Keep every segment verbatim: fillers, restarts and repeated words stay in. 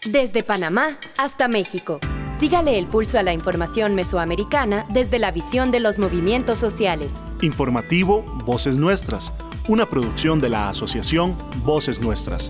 Desde Panamá hasta México. Sígale el pulso a la información mesoamericana desde la visión de los movimientos sociales. Informativo Voces Nuestras, una producción de la Asociación Voces Nuestras.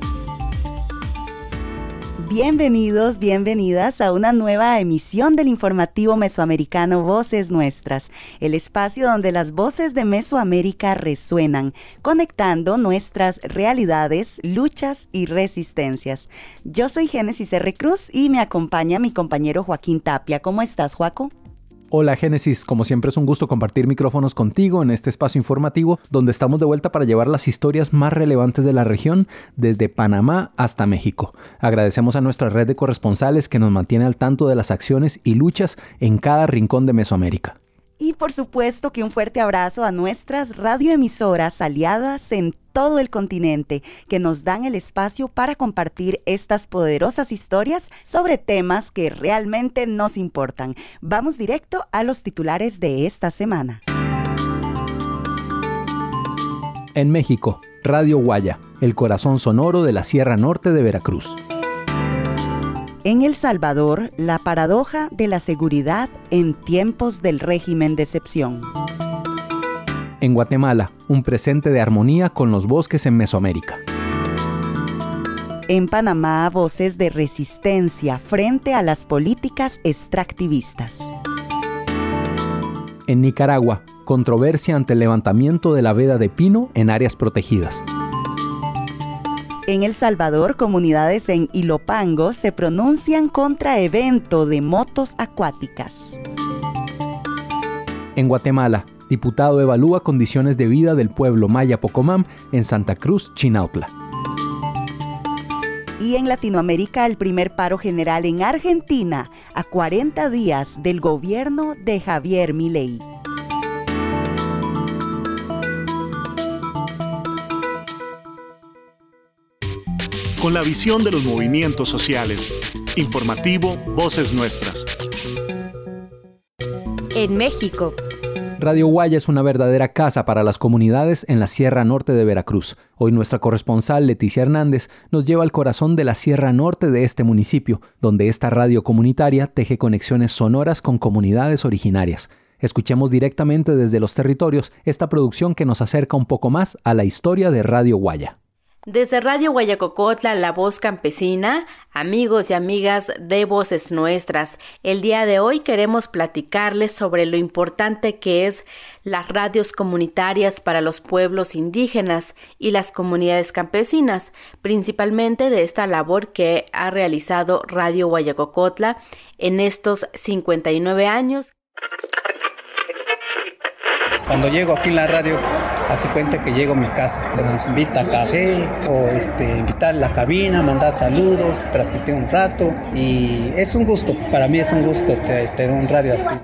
Bienvenidos, bienvenidas a una nueva emisión del informativo mesoamericano Voces Nuestras, el espacio donde las voces de Mesoamérica resuenan, conectando nuestras realidades, luchas y resistencias. Yo soy Génesis R. Cruz y me acompaña mi compañero Joaquín Tapia. ¿Cómo estás, Joaco? Hola Génesis, como siempre es un gusto compartir micrófonos contigo en este espacio informativo donde estamos de vuelta para llevar las historias más relevantes de la región desde Panamá hasta México. Agradecemos a nuestra red de corresponsales que nos mantiene al tanto de las acciones y luchas en cada rincón de Mesoamérica. Y por supuesto que un fuerte abrazo a nuestras radioemisoras aliadas en todo el continente que nos dan el espacio para compartir estas poderosas historias sobre temas que realmente nos importan. Vamos directo a los titulares de esta semana. En México, Radio Guaya, el corazón sonoro de la Sierra Norte de Veracruz. En El Salvador, la paradoja de la seguridad en tiempos del régimen de excepción. En Guatemala, un presente de armonía con los bosques en Mesoamérica. En Panamá, voces de resistencia frente a las políticas extractivistas. En Nicaragua, controversia ante el levantamiento de la veda de pino en áreas protegidas. En El Salvador, comunidades en Ilopango se pronuncian contra evento de motos acuáticas. En Guatemala, diputado evalúa condiciones de vida del pueblo maya Pocomam en Santa Cruz, Chinautla. Y en Latinoamérica, el primer paro general en Argentina a cuarenta días del gobierno de Javier Milei. Con la visión de los movimientos sociales. Informativo Voces Nuestras. En México. Radio Guaya es una verdadera casa para las comunidades en la Sierra Norte de Veracruz. Hoy nuestra corresponsal Leticia Hernández nos lleva al corazón de la Sierra Norte de este municipio, donde esta radio comunitaria teje conexiones sonoras con comunidades originarias. Escuchemos directamente desde los territorios esta producción que nos acerca un poco más a la historia de Radio Guaya. Desde Radio Guayacocotla, la voz campesina, amigos y amigas de Voces Nuestras, el día de hoy queremos platicarles sobre lo importante que es las radios comunitarias para los pueblos indígenas y las comunidades campesinas, principalmente de esta labor que ha realizado Radio Guayacocotla en estos cincuenta y nueve años. Cuando llego aquí en la radio, hace cuenta que llego a mi casa. Nos invita a café o este, invitar a la cabina, mandar saludos, transmitir un rato. Y es un gusto, para mí es un gusto tener un radio así.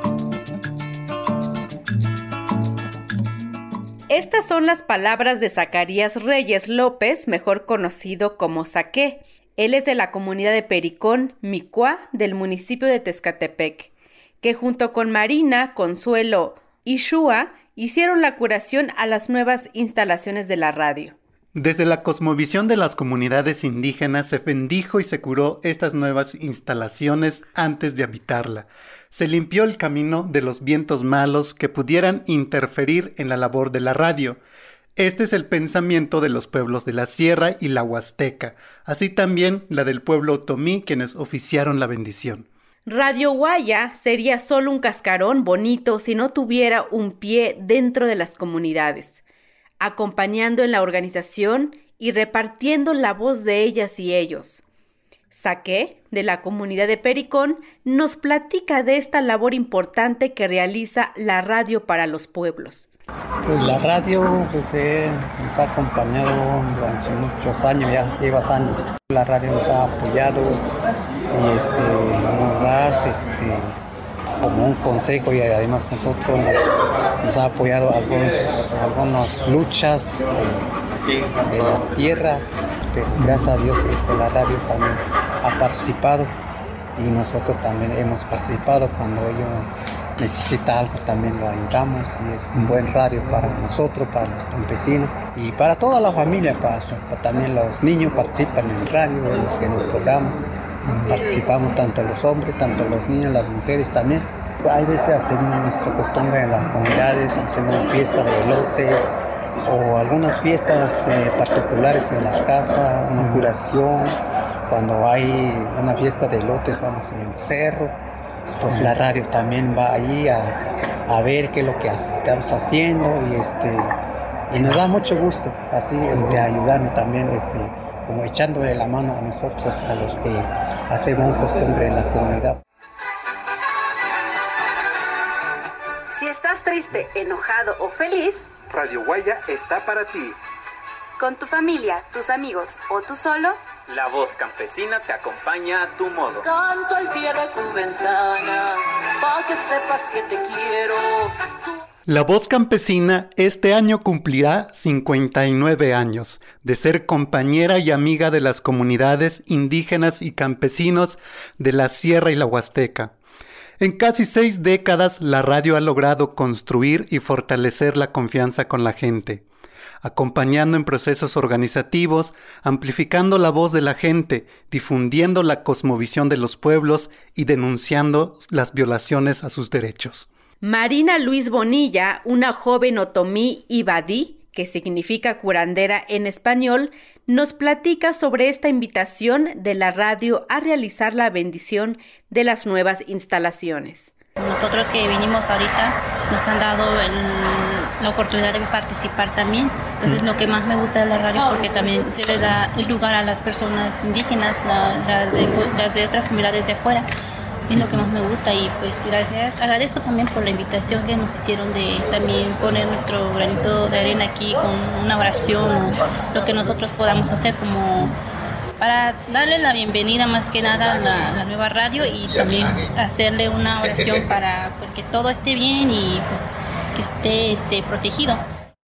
Estas son las palabras de Zacarías Reyes López, mejor conocido como Zaqué. Él es de la comunidad de Pericón, Micuá, del municipio de Tezcatepec, que junto con Marina, Consuelo y Shua hicieron la curación a las nuevas instalaciones de la radio. Desde la cosmovisión de las comunidades indígenas se bendijo y se curó estas nuevas instalaciones antes de habitarla. Se limpió el camino de los vientos malos que pudieran interferir en la labor de la radio. Este es el pensamiento de los pueblos de la Sierra y la Huasteca, así también la del pueblo otomí, quienes oficiaron la bendición. Radio Guaya sería solo un cascarón bonito si no tuviera un pie dentro de las comunidades, acompañando en la organización y repartiendo la voz de ellas y ellos. Zaqué, de la comunidad de Pericón, nos platica de esta labor importante que realiza la radio para los pueblos. Pues la radio pues, eh, nos ha acompañado durante muchos años, ya lleva años. La radio nos ha apoyado y este, nos da este, como un consejo y además nosotros nos, nos ha apoyado algunos, algunas luchas de, de las tierras, pero gracias a Dios este, la radio también ha participado y nosotros también hemos participado cuando ellos necesita algo, también lo ayudamos y es un buen radio para nosotros, para los campesinos y para toda la familia, para, para también los niños participan en el radio, en los, en el programa. Participamos tanto los hombres, tanto los niños, las mujeres también. Hay veces hacemos nuestra costumbre en las comunidades, hacemos fiestas de elotes o algunas fiestas eh, particulares en las casas, una curación. Cuando hay una fiesta de elotes vamos en el cerro, pues la radio también va allí a, a ver qué es lo que estamos haciendo y, este, y nos da mucho gusto así este, ayudarnos también, este, como echándole la mano a nosotros, a los que hacemos costumbre en la comunidad. Si estás triste, enojado o feliz, Radio Guaya está para ti. Con tu familia, tus amigos o tú solo, La Voz Campesina te acompaña a tu modo. Canto al pie de tu ventana, pa' que sepas que te quiero. La Voz Campesina este año cumplirá cincuenta y nueve años de ser compañera y amiga de las comunidades indígenas y campesinos de la Sierra y la Huasteca. En casi seis décadas, la radio ha logrado construir y fortalecer la confianza con la gente, acompañando en procesos organizativos, amplificando la voz de la gente, difundiendo la cosmovisión de los pueblos y denunciando las violaciones a sus derechos. Marina Luis Bonilla, una joven otomí ibadí, que significa curandera en español, nos platica sobre esta invitación de la radio a realizar la bendición de las nuevas instalaciones. Nosotros que vinimos ahorita nos han dado el, la oportunidad de participar también. Entonces lo que más me gusta de la radio porque también se le da el lugar a las personas indígenas, la, las, de, las de otras comunidades de afuera. Es lo que más me gusta y pues gracias, agradezco también por la invitación que nos hicieron de también poner nuestro granito de arena aquí con una oración o lo que nosotros podamos hacer como para darle la bienvenida más que nada a la, la nueva radio y también hacerle una oración para pues que todo esté bien y pues que esté, esté protegido.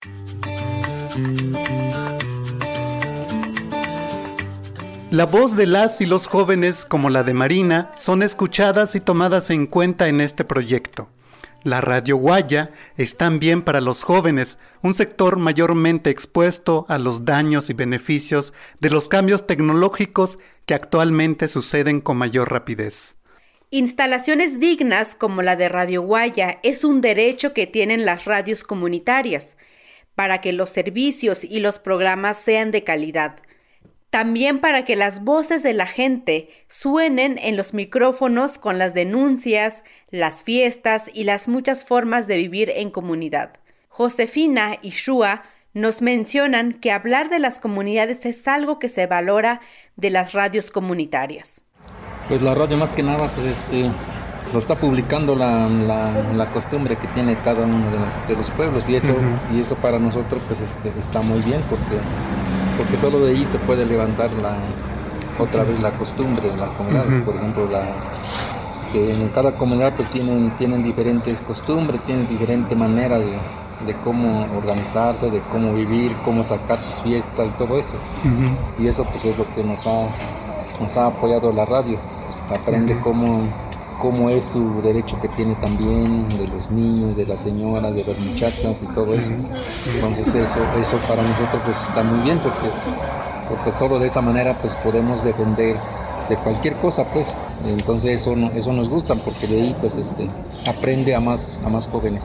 La voz de las y los jóvenes, como la de Marina, son escuchadas y tomadas en cuenta en este proyecto. La Radio Guaya es también para los jóvenes, un sector mayormente expuesto a los daños y beneficios de los cambios tecnológicos que actualmente suceden con mayor rapidez. Instalaciones dignas como la de Radio Guaya es un derecho que tienen las radios comunitarias, para que los servicios y los programas sean de calidad. También para que las voces de la gente suenen en los micrófonos con las denuncias, las fiestas y las muchas formas de vivir en comunidad. Josefina y Shua nos mencionan que hablar de las comunidades es algo que se valora de las radios comunitarias. Pues la radio más que nada pues este, lo está publicando la, la, la costumbre que tiene cada uno de los, de los pueblos y eso, uh-huh. y eso para nosotros pues este, está muy bien porque... porque solo de ahí se puede levantar la, otra vez la costumbre en las comunidades, uh-huh. por ejemplo, la, que en cada comunidad pues tienen, tienen diferentes costumbres, tienen diferente manera de, de cómo organizarse, de cómo vivir, cómo sacar sus fiestas y todo eso. Uh-huh. Y eso pues es lo que nos ha, nos ha apoyado la radio, aprende uh-huh. cómo... cómo es su derecho que tiene también de los niños, de las señoras, de las muchachas y todo eso. Entonces eso, eso para nosotros pues está muy bien porque, porque solo de esa manera pues podemos defender de cualquier cosa pues. Entonces eso, eso nos gusta porque de ahí pues este, aprende a más, a más jóvenes.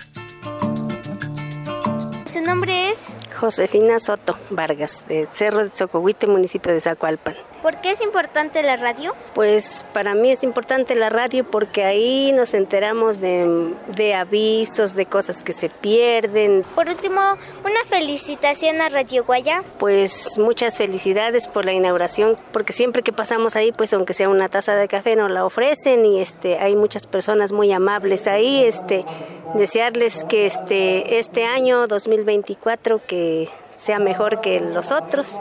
¿Su nombre es? Josefina Soto Vargas, de Cerro de Xocohuite, municipio de Zacualpan. ¿Por qué es importante la radio? Pues para mí es importante la radio porque ahí nos enteramos de, de avisos, de cosas que se pierden. Por último, una felicitación a Radio Guaya. Pues muchas felicidades por la inauguración, porque siempre que pasamos ahí, pues aunque sea una taza de café nos la ofrecen y este, hay muchas personas muy amables ahí. Este, desearles que este, este año dos mil veinticuatro que sea mejor que los otros.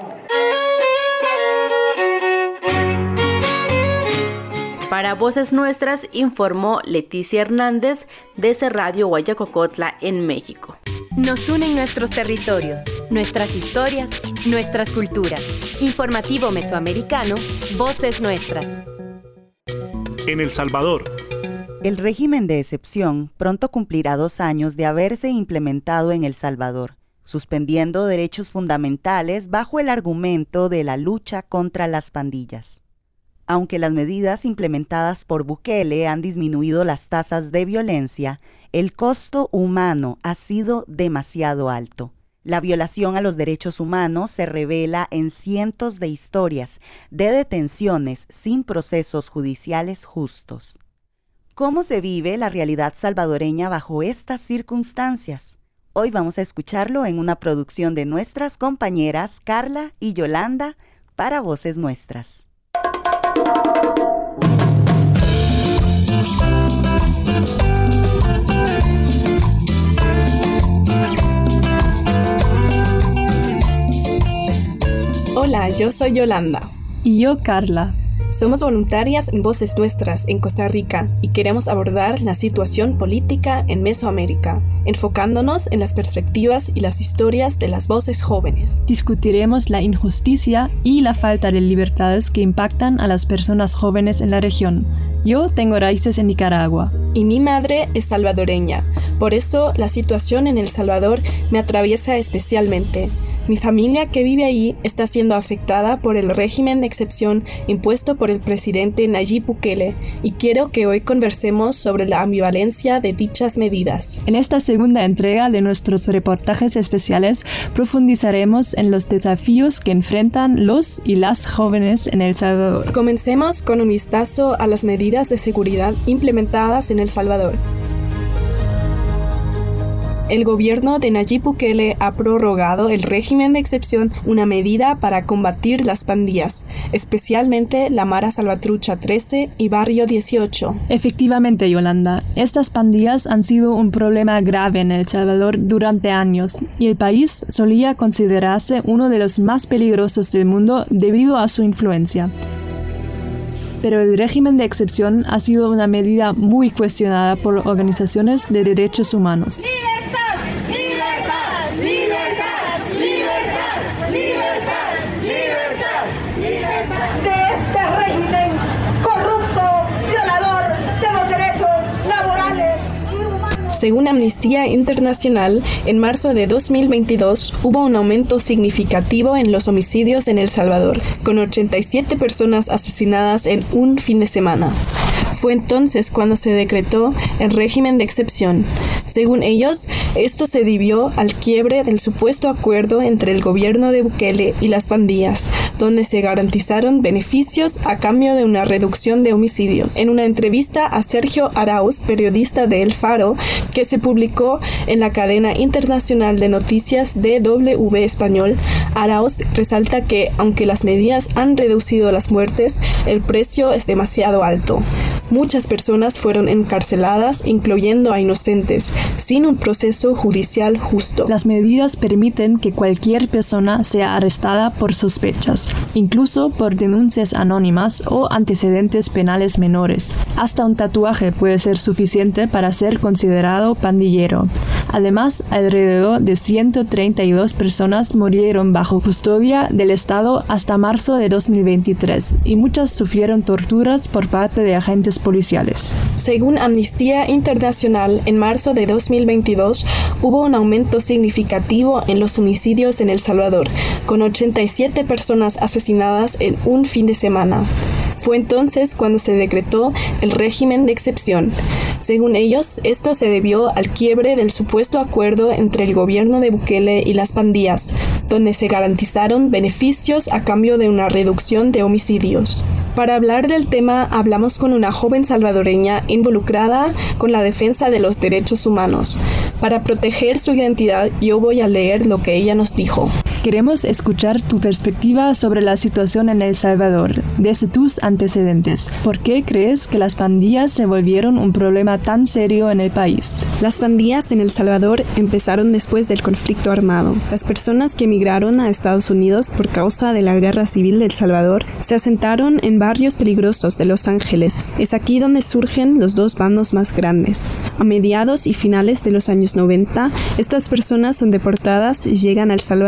Para Voces Nuestras informó Leticia Hernández desde Radio Guayacocotla en México. Nos unen nuestros territorios, nuestras historias, nuestras culturas. Informativo Mesoamericano, Voces Nuestras. En El Salvador. El régimen de excepción pronto cumplirá dos años de haberse implementado en El Salvador. suspendiendo derechos fundamentales bajo el argumento de la lucha contra las pandillas. Aunque las medidas implementadas por Bukele han disminuido las tasas de violencia, el costo humano ha sido demasiado alto. La violación a los derechos humanos se revela en cientos de historias de detenciones sin procesos judiciales justos. ¿Cómo se vive la realidad salvadoreña bajo estas circunstancias? Hoy vamos a escucharlo en una producción de nuestras compañeras Carla y Yolanda para Voces Nuestras. Hola, yo soy Yolanda. Y yo, Carla. Somos voluntarias en Voces Nuestras en Costa Rica y queremos abordar la situación política en Mesoamérica, enfocándonos en las perspectivas y las historias de las voces jóvenes. Discutiremos la injusticia y la falta de libertades que impactan a las personas jóvenes en la región. Yo tengo raíces en Nicaragua. Y mi madre es salvadoreña. Por eso la situación en El Salvador me atraviesa especialmente. Mi familia que vive ahí está siendo afectada por el régimen de excepción impuesto por el presidente Nayib Bukele y quiero que hoy conversemos sobre la ambivalencia de dichas medidas. En esta segunda entrega de nuestros reportajes especiales profundizaremos en los desafíos que enfrentan los y las jóvenes en El Salvador. Comencemos con un vistazo a las medidas de seguridad implementadas en El Salvador. El gobierno de Nayib Bukele ha prorrogado el régimen de excepción, una medida para combatir las pandillas, especialmente la Mara Salvatrucha trece y Barrio dieciocho. Efectivamente, Yolanda, estas pandillas han sido un problema grave en El Salvador durante años y el país solía considerarse uno de los más peligrosos del mundo debido a su influencia. Pero el régimen de excepción ha sido una medida muy cuestionada por organizaciones de derechos humanos. Según Amnistía Internacional, en marzo de dos mil veintidós hubo un aumento significativo en los homicidios en El Salvador, con ochenta y siete personas asesinadas en un fin de semana. Fue entonces cuando se decretó el régimen de excepción. Según ellos, esto se debió al quiebre del supuesto acuerdo entre el gobierno de Bukele y las pandillas, donde se garantizaron beneficios a cambio de una reducción de homicidios. En una entrevista a Sergio Arauz, periodista de El Faro, que se publicó en la cadena internacional de noticias D W Español, Arauz resalta que, aunque las medidas han reducido las muertes, el precio es demasiado alto. Muchas personas fueron encarceladas, incluyendo a inocentes, sin un proceso judicial justo. Las medidas permiten que cualquier persona sea arrestada por sospechas, incluso por denuncias anónimas o antecedentes penales menores. Hasta un tatuaje puede ser suficiente para ser considerado pandillero. Además, alrededor de ciento treinta y dos personas murieron bajo custodia del Estado hasta marzo de dos mil veintitrés y muchas sufrieron torturas por parte de agentes policiales. Según Amnistía Internacional, en marzo de dos mil veintidós hubo un aumento significativo en los homicidios en El Salvador, con ochenta y siete personas asesinadas en un fin de semana. Fue entonces cuando se decretó el régimen de excepción. Según ellos, esto se debió al quiebre del supuesto acuerdo entre el gobierno de Bukele y las pandillas, donde se garantizaron beneficios a cambio de una reducción de homicidios. Para hablar del tema, hablamos con una joven salvadoreña involucrada con la defensa de los derechos humanos. Para proteger su identidad, yo voy a leer lo que ella nos dijo. Queremos escuchar tu perspectiva sobre la situación en El Salvador, desde tus antecedentes. ¿Por qué crees que las pandillas se volvieron un problema tan serio en el país? Las pandillas en El Salvador empezaron después del conflicto armado. Las personas que emigraron a Estados Unidos por causa de la guerra civil de El Salvador se asentaron en barrios peligrosos de Los Ángeles. Es aquí donde surgen los dos bandos más grandes. A mediados y finales de los años noventa, estas personas son deportadas y llegan a El Salvador,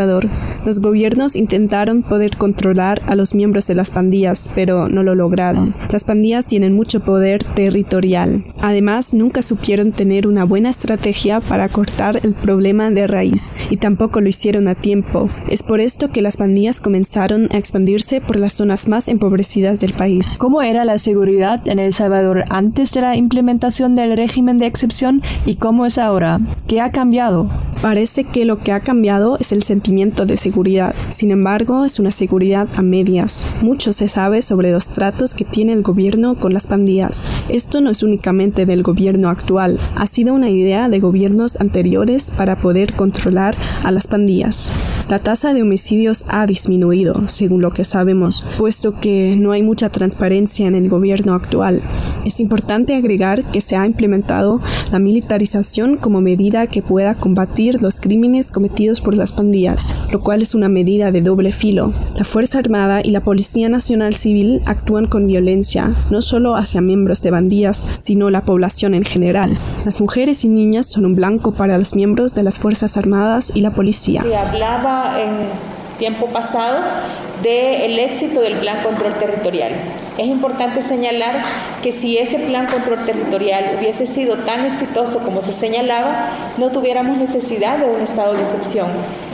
Los gobiernos intentaron poder controlar a los miembros de las pandillas, pero no lo lograron. Las pandillas tienen mucho poder territorial. Además, nunca supieron tener una buena estrategia para cortar el problema de raíz, y tampoco lo hicieron a tiempo. Es por esto que las pandillas comenzaron a expandirse por las zonas más empobrecidas del país. ¿Cómo era la seguridad en El Salvador antes de la implementación del régimen de excepción y cómo es ahora? ¿Qué ha cambiado? Parece que lo que ha cambiado es el sentimiento de seguridad. Sin embargo, es una seguridad a medias. Mucho se sabe sobre los tratos que tiene el gobierno con las pandillas. Esto no es únicamente del gobierno actual, ha sido una idea de gobiernos anteriores para poder controlar a las pandillas. La tasa de homicidios ha disminuido, según lo que sabemos, puesto que no hay mucha transparencia en el gobierno actual. Es importante agregar que se ha implementado la militarización como medida que pueda combatir los crímenes cometidos por las pandillas, lo cual es una medida de doble filo. La Fuerza Armada y la Policía Nacional Civil actúan con violencia, no solo hacia miembros de pandillas, sino la población en general. Las mujeres y niñas son un blanco para los miembros de las Fuerzas Armadas y la policía. Se hablaba en tiempo pasado del éxito del Plan Control Territorial. Es importante señalar que si ese Plan Control Territorial hubiese sido tan exitoso como se señalaba, no tuviéramos necesidad de un estado de excepción.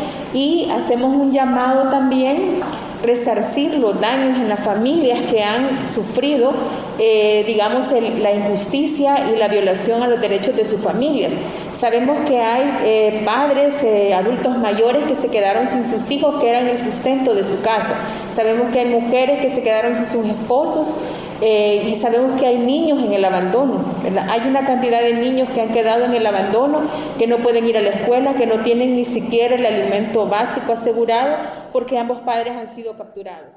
Y hacemos un llamado también resarcir los daños en las familias que han sufrido, eh, digamos, el, la injusticia y la violación a los derechos de sus familias. Sabemos que hay eh, padres, eh, adultos mayores que se quedaron sin sus hijos, que eran el sustento de su casa. Sabemos que hay mujeres que se quedaron sin sus esposos, Eh, y sabemos que hay niños en el abandono, ¿verdad? Hay una cantidad de niños que han quedado en el abandono, que no pueden ir a la escuela, que no tienen ni siquiera el alimento básico asegurado porque ambos padres han sido capturados.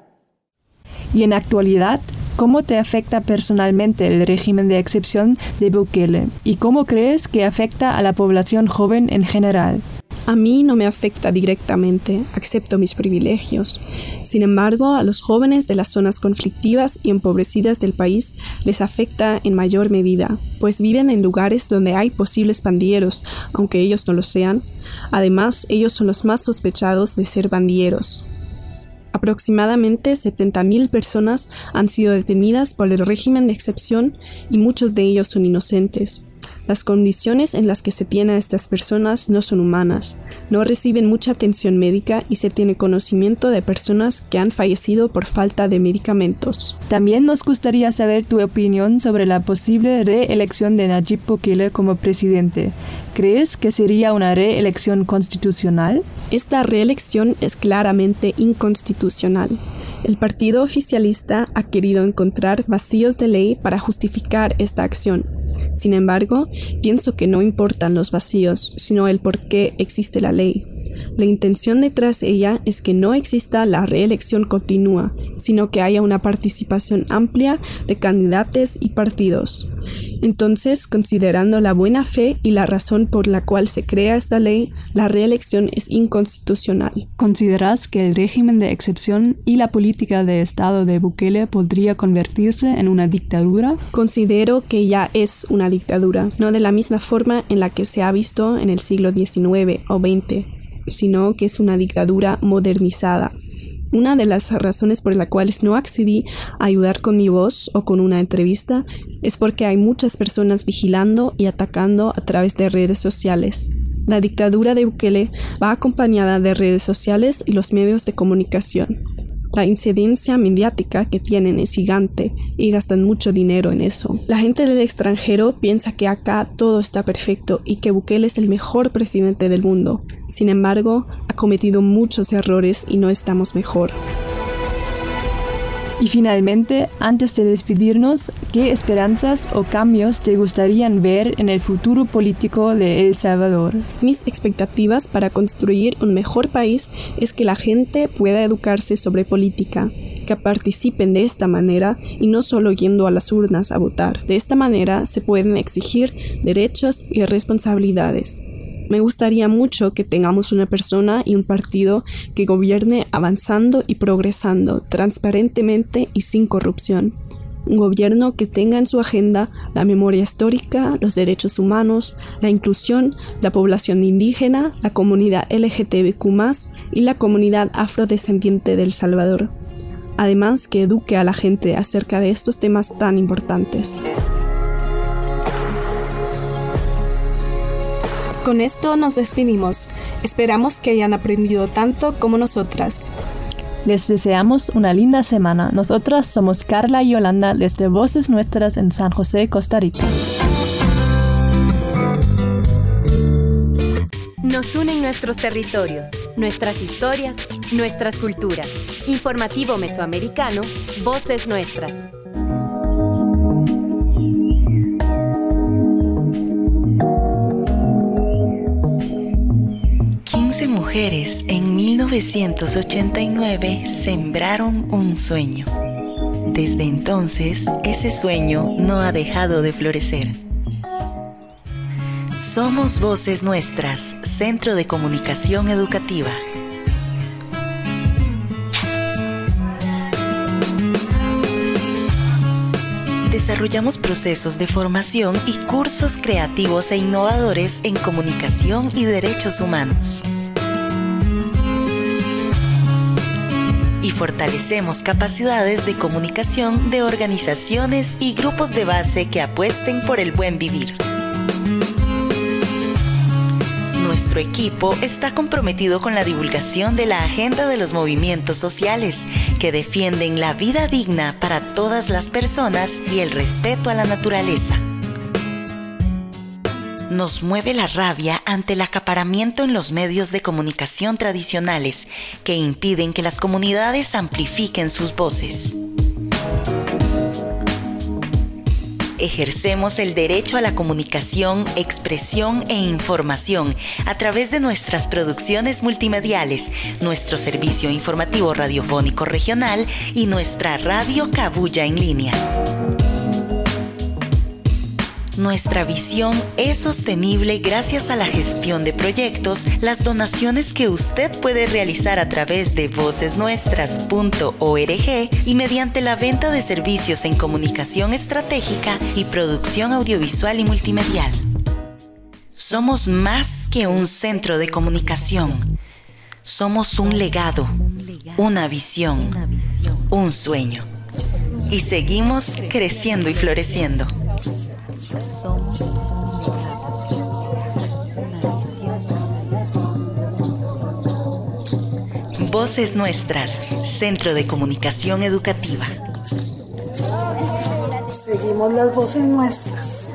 Y en actualidad, ¿cómo te afecta personalmente el régimen de excepción de Bukele? ¿Y cómo crees que afecta a la población joven en general? A mí no me afecta directamente, acepto mis privilegios. Sin embargo, a los jóvenes de las zonas conflictivas y empobrecidas del país les afecta en mayor medida, pues viven en lugares donde hay posibles pandilleros, aunque ellos no lo sean. Además, ellos son los más sospechados de ser pandilleros. Aproximadamente setenta mil personas han sido detenidas por el régimen de excepción y muchos de ellos son inocentes. Las condiciones en las que se tiene a estas personas no son humanas, no reciben mucha atención médica y se tiene conocimiento de personas que han fallecido por falta de medicamentos. También nos gustaría saber tu opinión sobre la posible reelección de Nayib Bukele como presidente. ¿Crees que sería una reelección constitucional? Esta reelección es claramente inconstitucional. El partido oficialista ha querido encontrar vacíos de ley para justificar esta acción. Sin embargo, pienso que no importan los vacíos, sino el por qué existe la ley. La intención detrás de ella es que no exista la reelección continua, sino que haya una participación amplia de candidatos y partidos. Entonces, considerando la buena fe y la razón por la cual se crea esta ley, la reelección es inconstitucional. ¿Consideras que el régimen de excepción y la política de Estado de Bukele podría convertirse en una dictadura? Considero que ya es una dictadura, no de la misma forma en la que se ha visto en el siglo diecinueve o veinte, sino que es una dictadura modernizada. Una de las razones por las cuales no accedí a ayudar con mi voz o con una entrevista es porque hay muchas personas vigilando y atacando a través de redes sociales. La dictadura de Bukele va acompañada de redes sociales y los medios de comunicación. La incidencia mediática que tienen es gigante y gastan mucho dinero en eso. La gente del extranjero piensa que acá todo está perfecto y que Bukele es el mejor presidente del mundo. Sin embargo, ha cometido muchos errores y no estamos mejor. Y finalmente, antes de despedirnos, ¿qué esperanzas o cambios te gustarían ver en el futuro político de El Salvador? Mis expectativas para construir un mejor país es que la gente pueda educarse sobre política, que participen de esta manera y no solo yendo a las urnas a votar. De esta manera se pueden exigir derechos y responsabilidades. Me gustaría mucho que tengamos una persona y un partido que gobierne avanzando y progresando transparentemente y sin corrupción. un gobierno que tenga en su agenda la memoria histórica, los derechos humanos, la inclusión, la población indígena, la comunidad L G B T Q más, y la comunidad afrodescendiente de El Salvador. Además, que eduque a la gente acerca de estos temas tan importantes. Con esto nos despedimos. Esperamos que hayan aprendido tanto como nosotras. Les deseamos una linda semana. Nosotras somos Carla y Yolanda desde Voces Nuestras en San José, Costa Rica. Nos unen nuestros territorios, nuestras historias, nuestras culturas. Informativo Mesoamericano, Voces Nuestras. quince mujeres en mil novecientos ochenta y nueve sembraron un sueño. Desde entonces, ese sueño no ha dejado de florecer. Somos Voces Nuestras, Centro de Comunicación Educativa. Desarrollamos procesos de formación y cursos creativos e innovadores en comunicación y derechos humanos. Y fortalecemos capacidades de comunicación de organizaciones y grupos de base que apuesten por el buen vivir. Nuestro equipo está comprometido con la divulgación de la agenda de los movimientos sociales que defienden la vida digna para todas las personas y el respeto a la naturaleza. Nos mueve la rabia ante el acaparamiento en los medios de comunicación tradicionales que impiden que las comunidades amplifiquen sus voces. Ejercemos el derecho a la comunicación, expresión e información a través de nuestras producciones multimediales, nuestro servicio informativo radiofónico regional y nuestra radio Cabuya en línea. Nuestra visión es sostenible gracias a la gestión de proyectos, las donaciones que usted puede realizar a través de voces nuestras punto org y mediante la venta de servicios en comunicación estratégica y producción audiovisual y multimedial. Somos más que un centro de comunicación. Somos un legado, una visión, un sueño. Y seguimos creciendo y floreciendo. Voces Nuestras, Centro de Comunicación Educativa. Seguimos las voces nuestras.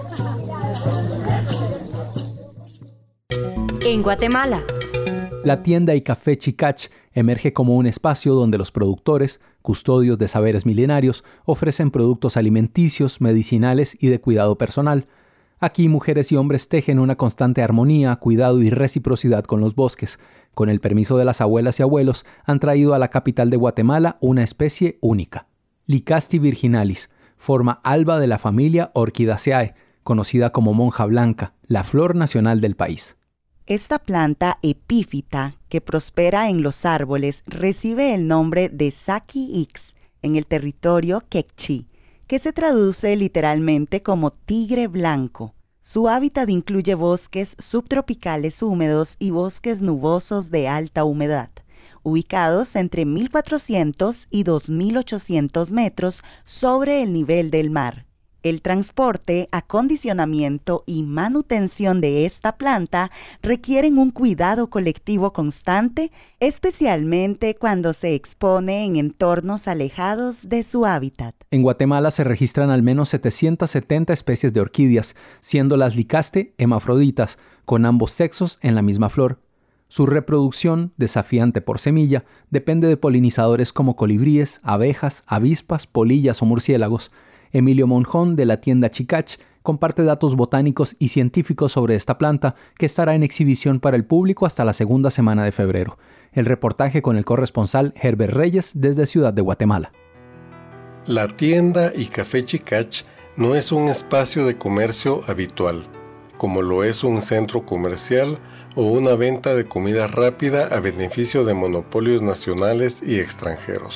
En Guatemala. La tienda y café Chicach emerge como un espacio donde los productores, custodios de saberes milenarios, ofrecen productos alimenticios, medicinales y de cuidado personal. Aquí mujeres y hombres tejen una constante armonía, cuidado y reciprocidad con los bosques. Con el permiso de las abuelas y abuelos, han traído a la capital de Guatemala una especie única. Lycasti virginalis, forma alba de la familia Orchidaceae, conocida como monja blanca, la flor nacional del país. Esta planta epífita, que prospera en los árboles, recibe el nombre de Saki Ix en el territorio Quechí, que se traduce literalmente como tigre blanco. Su hábitat incluye bosques subtropicales húmedos y bosques nubosos de alta humedad, ubicados entre mil cuatrocientos y dos mil ochocientos metros sobre el nivel del mar. El transporte, acondicionamiento y manutención de esta planta requieren un cuidado colectivo constante, especialmente cuando se expone en entornos alejados de su hábitat. En Guatemala se registran al menos setecientas setenta especies de orquídeas, siendo las Lycaste hermafroditas, con ambos sexos en la misma flor. Su reproducción, desafiante por semilla, depende de polinizadores como colibríes, abejas, avispas, polillas o murciélagos. Emilio Monjón, de la tienda Chicach, comparte datos botánicos y científicos sobre esta planta que estará en exhibición para el público hasta la segunda semana de febrero. El reportaje con el corresponsal Herbert Reyes desde Ciudad de Guatemala. La tienda y café Chicach no es un espacio de comercio habitual, como lo es un centro comercial o una venta de comida rápida a beneficio de monopolios nacionales y extranjeros.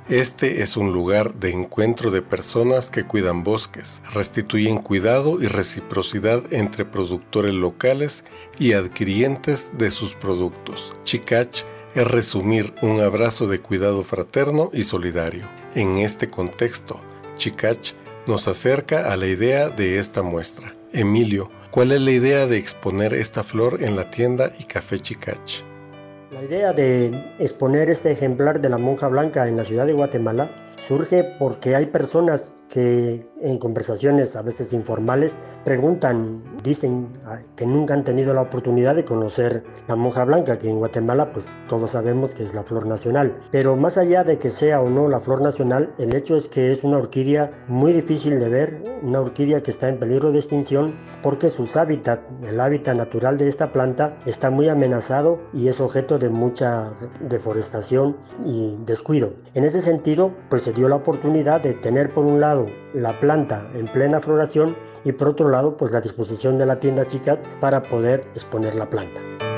Este es un lugar de encuentro de personas que cuidan bosques, restituyen cuidado y reciprocidad entre productores locales y adquirientes de sus productos. Chicach es resumir un abrazo de cuidado fraterno y solidario. En este contexto, Chicach nos acerca a la idea de esta muestra. Emilio, ¿cuál es la idea de exponer esta flor en la tienda y Café Chicach? La idea de exponer este ejemplar de la monja blanca en la ciudad de Guatemala surge porque hay personas que en conversaciones a veces informales preguntan, dicen que nunca han tenido la oportunidad de conocer la monja blanca, que en Guatemala pues todos sabemos que es la flor nacional. Pero más allá de que sea o no la flor nacional, el hecho es que es una orquídea muy difícil de ver, una orquídea que está en peligro de extinción porque su hábitat, el hábitat natural de esta planta, está muy amenazado y es objeto de mucha deforestación y descuido. En ese sentido, pues se dio la oportunidad de tener por un lado la planta en plena floración y por otro lado pues la disposición de la tienda Chicach para poder exponer la planta.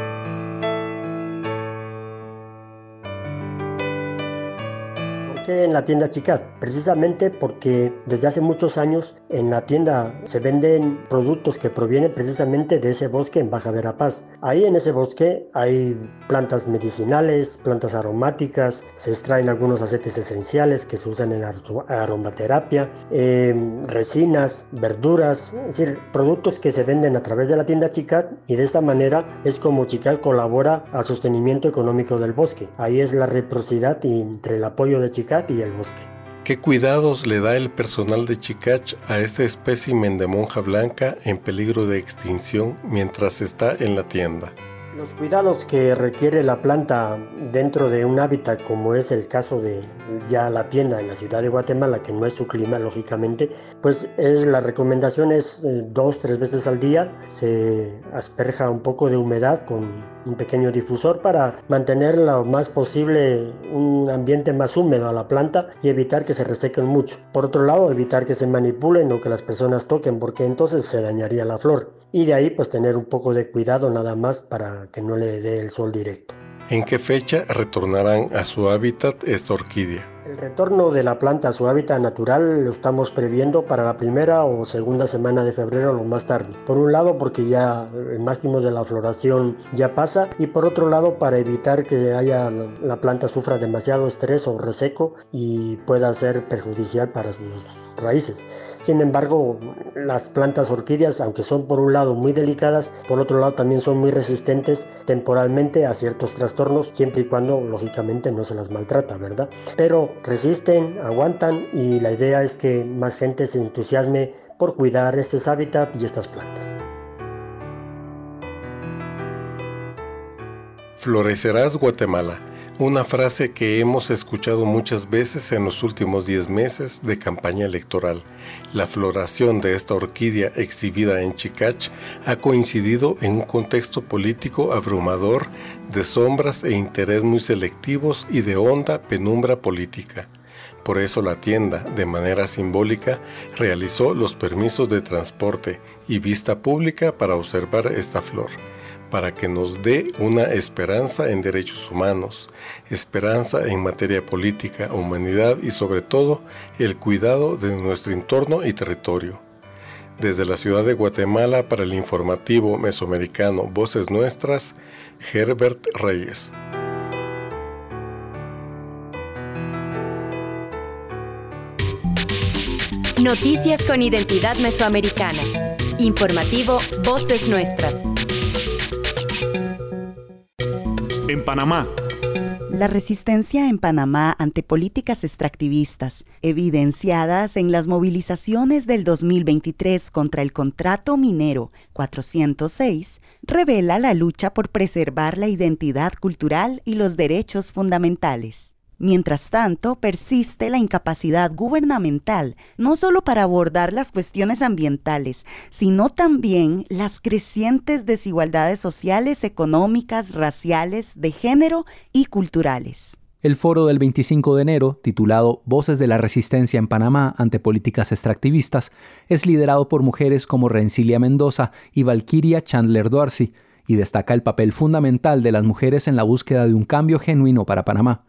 En la tienda Chicach, precisamente porque desde hace muchos años en la tienda se venden productos que provienen precisamente de ese bosque en Baja Verapaz. Ahí en ese bosque hay plantas medicinales, plantas aromáticas, se extraen algunos aceites esenciales que se usan en aromaterapia, eh, resinas, verduras, es decir, productos que se venden a través de la tienda Chicach, y de esta manera es como Chicach colabora al sostenimiento económico del bosque. Ahí es la reciprocidad entre el apoyo de Chicach y el bosque. ¿Qué cuidados le da el personal de Chicach a este espécimen de monja blanca en peligro de extinción mientras está en la tienda? Los cuidados que requiere la planta dentro de un hábitat, como es el caso de ya la tienda en la ciudad de Guatemala, que no es su clima, lógicamente, pues es, la recomendación es eh, dos, tres veces al día. Se asperja un poco de humedad con un pequeño difusor para mantener lo más posible un ambiente más húmedo a la planta y evitar que se resequen mucho. Por otro lado, evitar que se manipulen o que las personas toquen, porque entonces se dañaría la flor. Y de ahí pues tener un poco de cuidado nada más para que no le dé el sol directo. ¿En qué fecha retornarán a su hábitat esta orquídea? El retorno de la planta a su hábitat natural lo estamos previendo para la primera o segunda semana de febrero, lo más tarde. Por un lado porque ya el máximo de la floración ya pasa, y por otro lado para evitar que haya la planta sufra demasiado estrés o reseco y pueda ser perjudicial para sus raíces. Sin embargo, las plantas orquídeas, aunque son por un lado muy delicadas, por otro lado también son muy resistentes temporalmente a ciertos trastornos, siempre y cuando lógicamente no se las maltrata, ¿verdad? Pero resisten, aguantan, y la idea es que más gente se entusiasme por cuidar estos hábitats y estas plantas. Florecerás Guatemala, una frase que hemos escuchado muchas veces en los últimos diez meses de campaña electoral. La floración de esta orquídea exhibida en Chicach ha coincidido en un contexto político abrumador de sombras e interés muy selectivos y de honda penumbra política. Por eso la tienda, de manera simbólica, realizó los permisos de transporte y vista pública para observar esta flor, para que nos dé una esperanza en derechos humanos, esperanza en materia política, humanidad y sobre todo el cuidado de nuestro entorno y territorio. Desde la ciudad de Guatemala para el informativo mesoamericano Voces Nuestras, Herbert Reyes. Noticias con identidad mesoamericana. Informativo Voces Nuestras. En Panamá. La resistencia en Panamá ante políticas extractivistas, evidenciadas en las movilizaciones del dos mil veintitrés contra el contrato minero cuatrocientos seis, revela la lucha por preservar la identidad cultural y los derechos fundamentales. Mientras tanto, persiste la incapacidad gubernamental, no solo para abordar las cuestiones ambientales, sino también las crecientes desigualdades sociales, económicas, raciales, de género y culturales. El foro del veinticinco de enero, titulado Voces de la Resistencia en Panamá ante políticas extractivistas, es liderado por mujeres como Rencilia Mendoza y Valquiria Chandler Dorsey, y destaca el papel fundamental de las mujeres en la búsqueda de un cambio genuino para Panamá.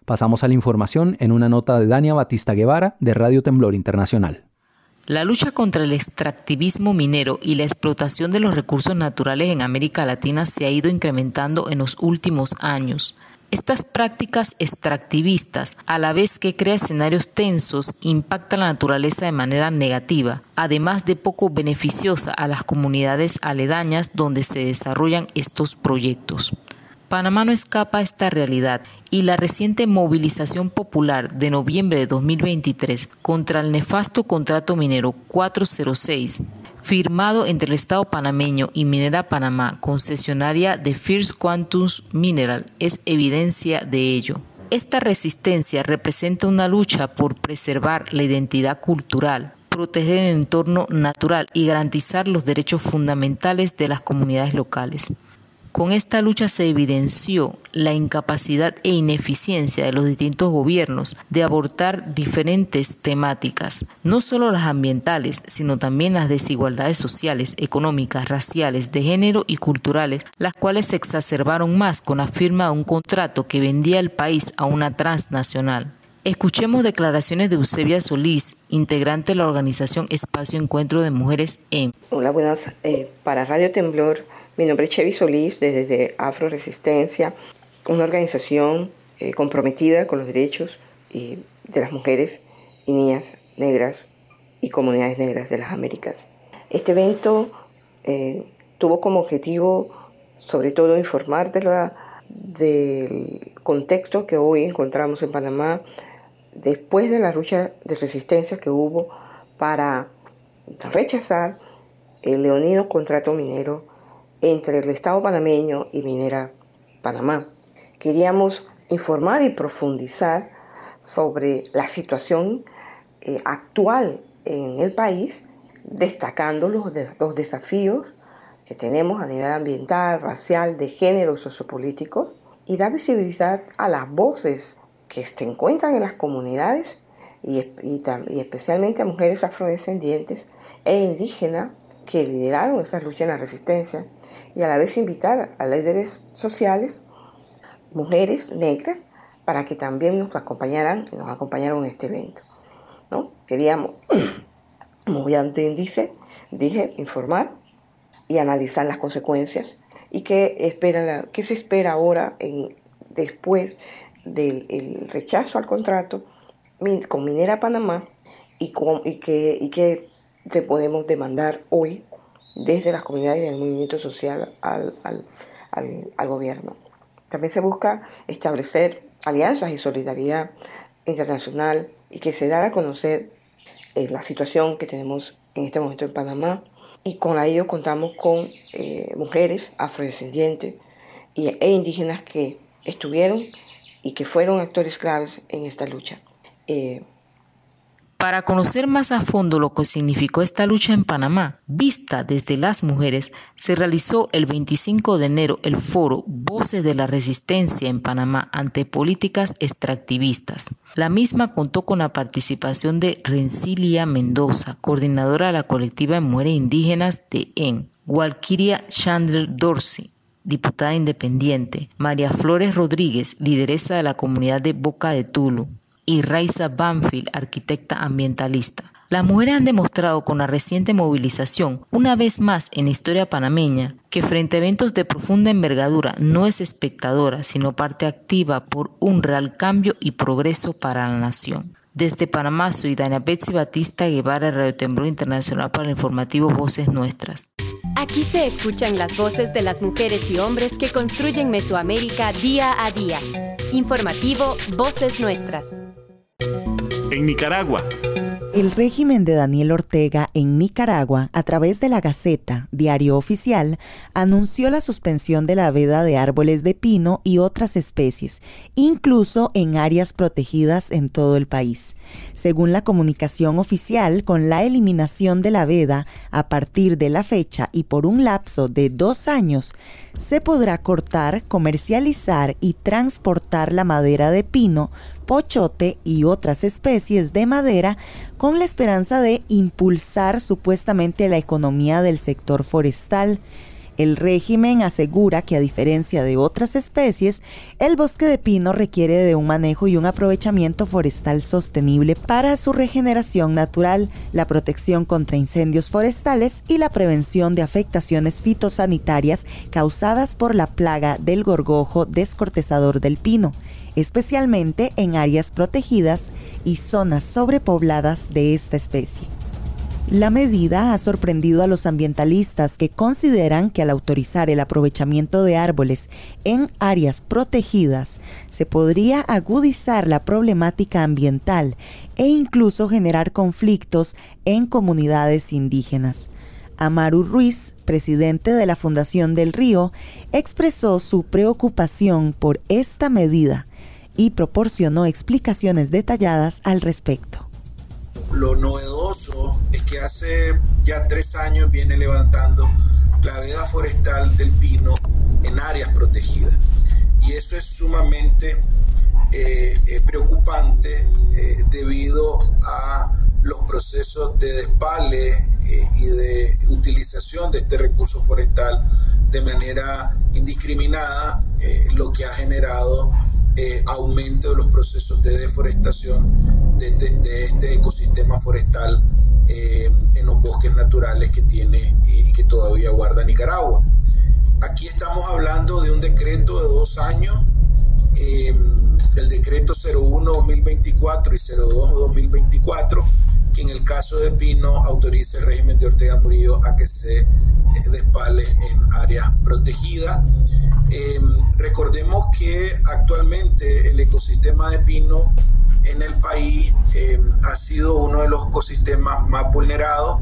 Pasamos a la información en una nota de Dania Batista Guevara de Radio Temblor Internacional. La lucha contra el extractivismo minero y la explotación de los recursos naturales en América Latina se ha ido incrementando en los últimos años. Estas prácticas extractivistas, a la vez que crean escenarios tensos, impactan la naturaleza de manera negativa, además de poco beneficiosa a las comunidades aledañas donde se desarrollan estos proyectos. Panamá no escapa a esta realidad y la reciente movilización popular de noviembre de dos mil veintitrés contra el nefasto contrato minero cuatrocientos seis, firmado entre el Estado panameño y Minera Panamá, concesionaria de First Quantum Mineral, es evidencia de ello. Esta resistencia representa una lucha por preservar la identidad cultural, proteger el entorno natural y garantizar los derechos fundamentales de las comunidades locales. Con esta lucha se evidenció la incapacidad e ineficiencia de los distintos gobiernos de abordar diferentes temáticas, no solo las ambientales, sino también las desigualdades sociales, económicas, raciales, de género y culturales, las cuales se exacerbaron más con la firma de un contrato que vendía el país a una transnacional. Escuchemos declaraciones de Eusebia Solís, integrante de la organización Espacio Encuentro de Mujeres en... Hola, buenas. Eh, para Radio Temblor, mi nombre es Chevy Solís, desde Afro Resistencia, una organización eh, comprometida con los derechos y de las mujeres y niñas negras y comunidades negras de las Américas. Este evento eh, tuvo como objetivo, sobre todo, informar de la, del contexto que hoy encontramos en Panamá después de la lucha de resistencia que hubo para rechazar el leonino contrato minero entre el Estado panameño y Minera Panamá. Queríamos informar y profundizar sobre la situación eh, actual en el país, destacando los, de, los desafíos que tenemos a nivel ambiental, racial, de género, sociopolítico, y dar visibilidad a las voces que se encuentran en las comunidades y, y, y especialmente a mujeres afrodescendientes e indígenas que lideraron esa lucha en la resistencia, y a la vez invitar a líderes sociales, mujeres negras, para que también nos acompañaran y nos acompañaran en este evento, ¿no? Queríamos, como ya antes dice, dije, informar y analizar las consecuencias y qué, espera la, qué se espera ahora en, después del el rechazo al contrato con Minera Panamá y, con, y qué y que te podemos demandar hoy desde las comunidades y del movimiento social al, al, al, al gobierno. También se busca establecer alianzas y solidaridad internacional y que se dará a conocer eh, la situación que tenemos en este momento en Panamá, y con ello contamos con eh, mujeres afrodescendientes y, e indígenas que estuvieron y que fueron actores claves en esta lucha. Eh, Para conocer más a fondo lo que significó esta lucha en Panamá, vista desde las mujeres, se realizó el veinticinco de enero el foro Voces de la Resistencia en Panamá ante políticas extractivistas. La misma contó con la participación de Rencilia Mendoza, coordinadora de la colectiva de mujeres indígenas de E N, Walkiria Chandler Dorsey, diputada independiente, María Flores Rodríguez, lideresa de la comunidad de Boca de Tulu, y Raiza Banfield, arquitecta ambientalista. Las mujeres han demostrado con la reciente movilización, una vez más en la historia panameña, que frente a eventos de profunda envergadura no es espectadora, sino parte activa por un real cambio y progreso para la nación. Desde Panamá, soy Dania Betsy Batista Guevara, Radio Temblor Internacional, para el informativo Voces Nuestras. Aquí se escuchan las voces de las mujeres y hombres que construyen Mesoamérica día a día. Informativo Voces Nuestras. En Nicaragua. El régimen de Daniel Ortega en Nicaragua, a través de la Gaceta, diario oficial, anunció la suspensión de la veda de árboles de pino y otras especies, incluso en áreas protegidas en todo el país. Según la comunicación oficial, con la eliminación de la veda a partir de la fecha y por un lapso de dos años, se podrá cortar, comercializar y transportar la madera de pino, pochote y otras especies de madera con la esperanza de impulsar supuestamente la economía del sector forestal. El régimen asegura que, a diferencia de otras especies, el bosque de pino requiere de un manejo y un aprovechamiento forestal sostenible para su regeneración natural, la protección contra incendios forestales y la prevención de afectaciones fitosanitarias causadas por la plaga del gorgojo descortezador del pino, especialmente en áreas protegidas y zonas sobrepobladas de esta especie. La medida ha sorprendido a los ambientalistas, que consideran que al autorizar el aprovechamiento de árboles en áreas protegidas se podría agudizar la problemática ambiental e incluso generar conflictos en comunidades indígenas. Amaru Ruiz, presidente de la Fundación del Río, expresó su preocupación por esta medida y proporcionó explicaciones detalladas al respecto. Lo novedoso es que hace ya tres años viene levantando la veda forestal del pino en áreas protegidas. Y eso es sumamente eh, eh, preocupante eh, debido a los procesos de despale eh, y de utilización de este recurso forestal de manera indiscriminada, eh, lo que ha generado Eh, aumento de los procesos de deforestación de, de, de este ecosistema forestal eh, en los bosques naturales que tiene y que todavía guarda Nicaragua. Aquí estamos hablando de un decreto de dos años, eh, el decreto cero uno dos mil veinticuatro y cero dos dos mil veinticuatro, que en el caso de pino autoriza el régimen de Ortega Murillo a que se eh, despale en áreas protegidas. Eh, recordemos que actualmente el ecosistema de pino en el país eh, ha sido uno de los ecosistemas más vulnerados.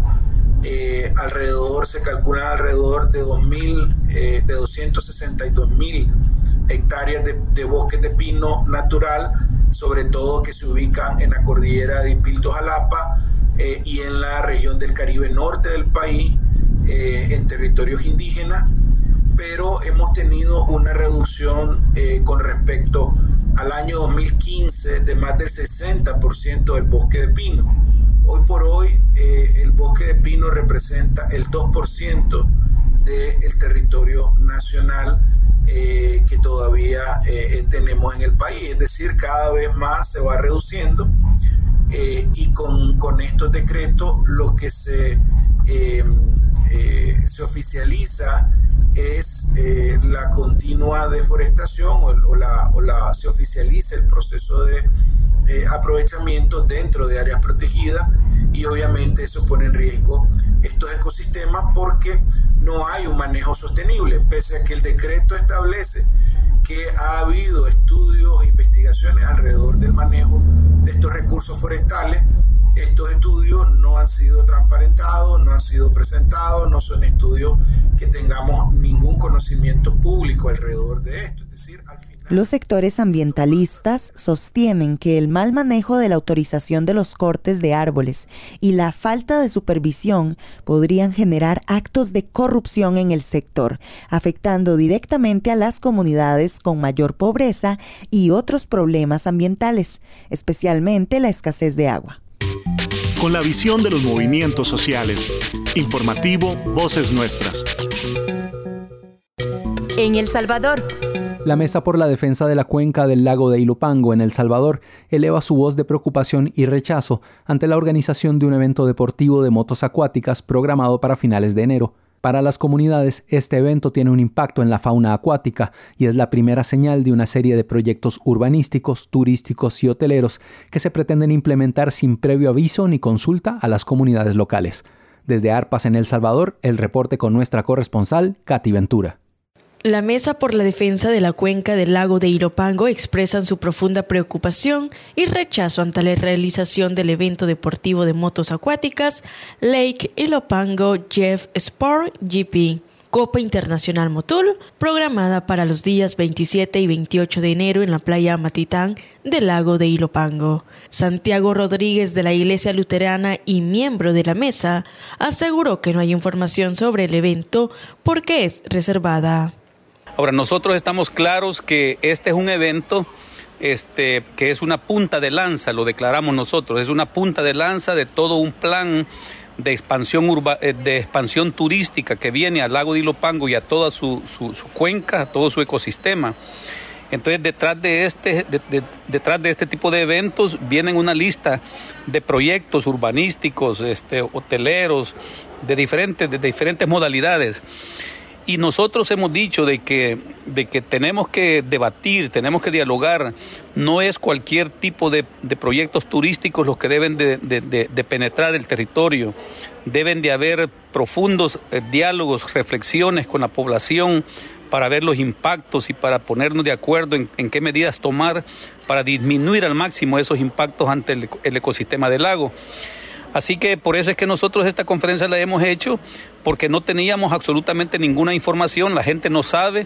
Eh, alrededor, se calcula alrededor de, dos mil, eh, de doscientos sesenta y dos mil hectáreas de, de bosques de pino natural, sobre todo que se ubican en la cordillera de Ipilto-Jalapa eh, y en la región del Caribe norte del país, eh, en territorios indígenas, pero hemos tenido una reducción eh, con respecto al año dos mil quince de más del sesenta por ciento del bosque de pino. Hoy por hoy eh, el bosque de pino representa el dos por ciento del territorio nacional eh, que todavía eh, tenemos en el país, es decir, cada vez más se va reduciendo eh, y con, con estos decretos lo que se, eh, eh, se oficializa es eh, la continua deforestación o, o, la, o la, se oficializa el proceso de eh, aprovechamiento dentro de áreas protegidas, y obviamente eso pone en riesgo estos ecosistemas porque no hay un manejo sostenible, pese a que el decreto establece que ha habido estudios e investigaciones alrededor del manejo de estos recursos forestales. Estos estudios no han sido transparentados, no han sido presentados, no son estudios que tengamos ningún conocimiento público alrededor de esto. Es decir, al final... Los sectores ambientalistas sostienen que el mal manejo de la autorización de los cortes de árboles y la falta de supervisión podrían generar actos de corrupción en el sector, afectando directamente a las comunidades con mayor pobreza y otros problemas ambientales, especialmente la escasez de agua. Con la visión de los movimientos sociales. Informativo Voces Nuestras. En El Salvador. La Mesa por la Defensa de la Cuenca del Lago de Ilopango en El Salvador eleva su voz de preocupación y rechazo ante la organización de un evento deportivo de motos acuáticas programado para finales de enero. Para las comunidades, este evento tiene un impacto en la fauna acuática y es la primera señal de una serie de proyectos urbanísticos, turísticos y hoteleros que se pretenden implementar sin previo aviso ni consulta a las comunidades locales. Desde Arpas en El Salvador, el reporte con nuestra corresponsal, Katy Ventura. La Mesa por la Defensa de la Cuenca del Lago de Ilopango expresan su profunda preocupación y rechazo ante la realización del evento deportivo de motos acuáticas Lake Ilopango Jeff Sport G P, Copa Internacional Motul, programada para los días veintisiete y veintiocho de enero en la playa Matitán del Lago de Ilopango. Santiago Rodríguez, de la Iglesia Luterana y miembro de la mesa, aseguró que no hay información sobre el evento porque es reservada. Ahora, nosotros estamos claros que este es un evento este, que es una punta de lanza, lo declaramos nosotros, es una punta de lanza de todo un plan de expansión urba, de expansión turística que viene al lago de Ilopango y a toda su, su, su cuenca, a todo su ecosistema. Entonces, detrás de este, de, de, detrás de este tipo de eventos vienen una lista de proyectos urbanísticos, este, hoteleros, de diferentes, de diferentes modalidades. Y nosotros hemos dicho de que, de que tenemos que debatir, tenemos que dialogar. No es cualquier tipo de, de proyectos turísticos los que deben de, de, de, de penetrar el territorio. Deben de haber profundos eh, diálogos, reflexiones con la población para ver los impactos y para ponernos de acuerdo en, en qué medidas tomar para disminuir al máximo esos impactos ante el, el ecosistema del lago. Así que por eso es que nosotros esta conferencia la hemos hecho, porque no teníamos absolutamente ninguna información, la gente no sabe.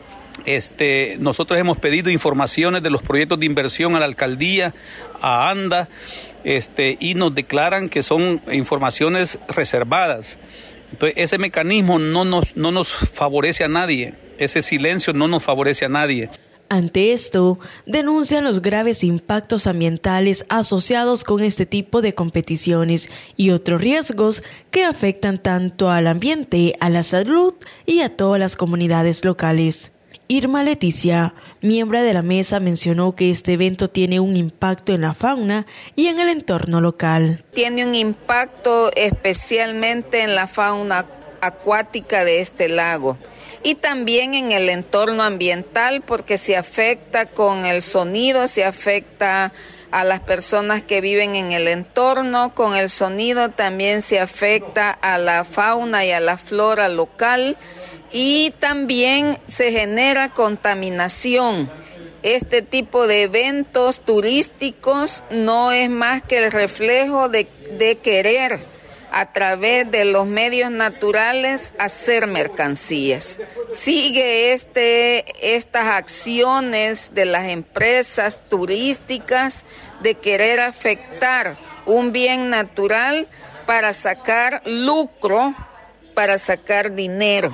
Este, nosotros hemos pedido informaciones de los proyectos de inversión a la alcaldía, a ANDA, este, y nos declaran que son informaciones reservadas. Entonces ese mecanismo no nos, no nos favorece a nadie, ese silencio no nos favorece a nadie. Ante esto, denuncian los graves impactos ambientales asociados con este tipo de competiciones y otros riesgos que afectan tanto al ambiente, a la salud y a todas las comunidades locales. Irma Leticia, miembro de la mesa, mencionó que este evento tiene un impacto en la fauna y en el entorno local. Tiene un impacto especialmente en la fauna acuática de este lago y también en el entorno ambiental, porque se afecta con el sonido, se afecta a las personas que viven en el entorno, con el sonido también se afecta a la fauna y a la flora local y también se genera contaminación. Este tipo de eventos turísticos no es más que el reflejo de, de querer a través de los medios naturales hacer mercancías. Sigue este, estas acciones de las empresas turísticas de querer afectar un bien natural para sacar lucro, para sacar dinero.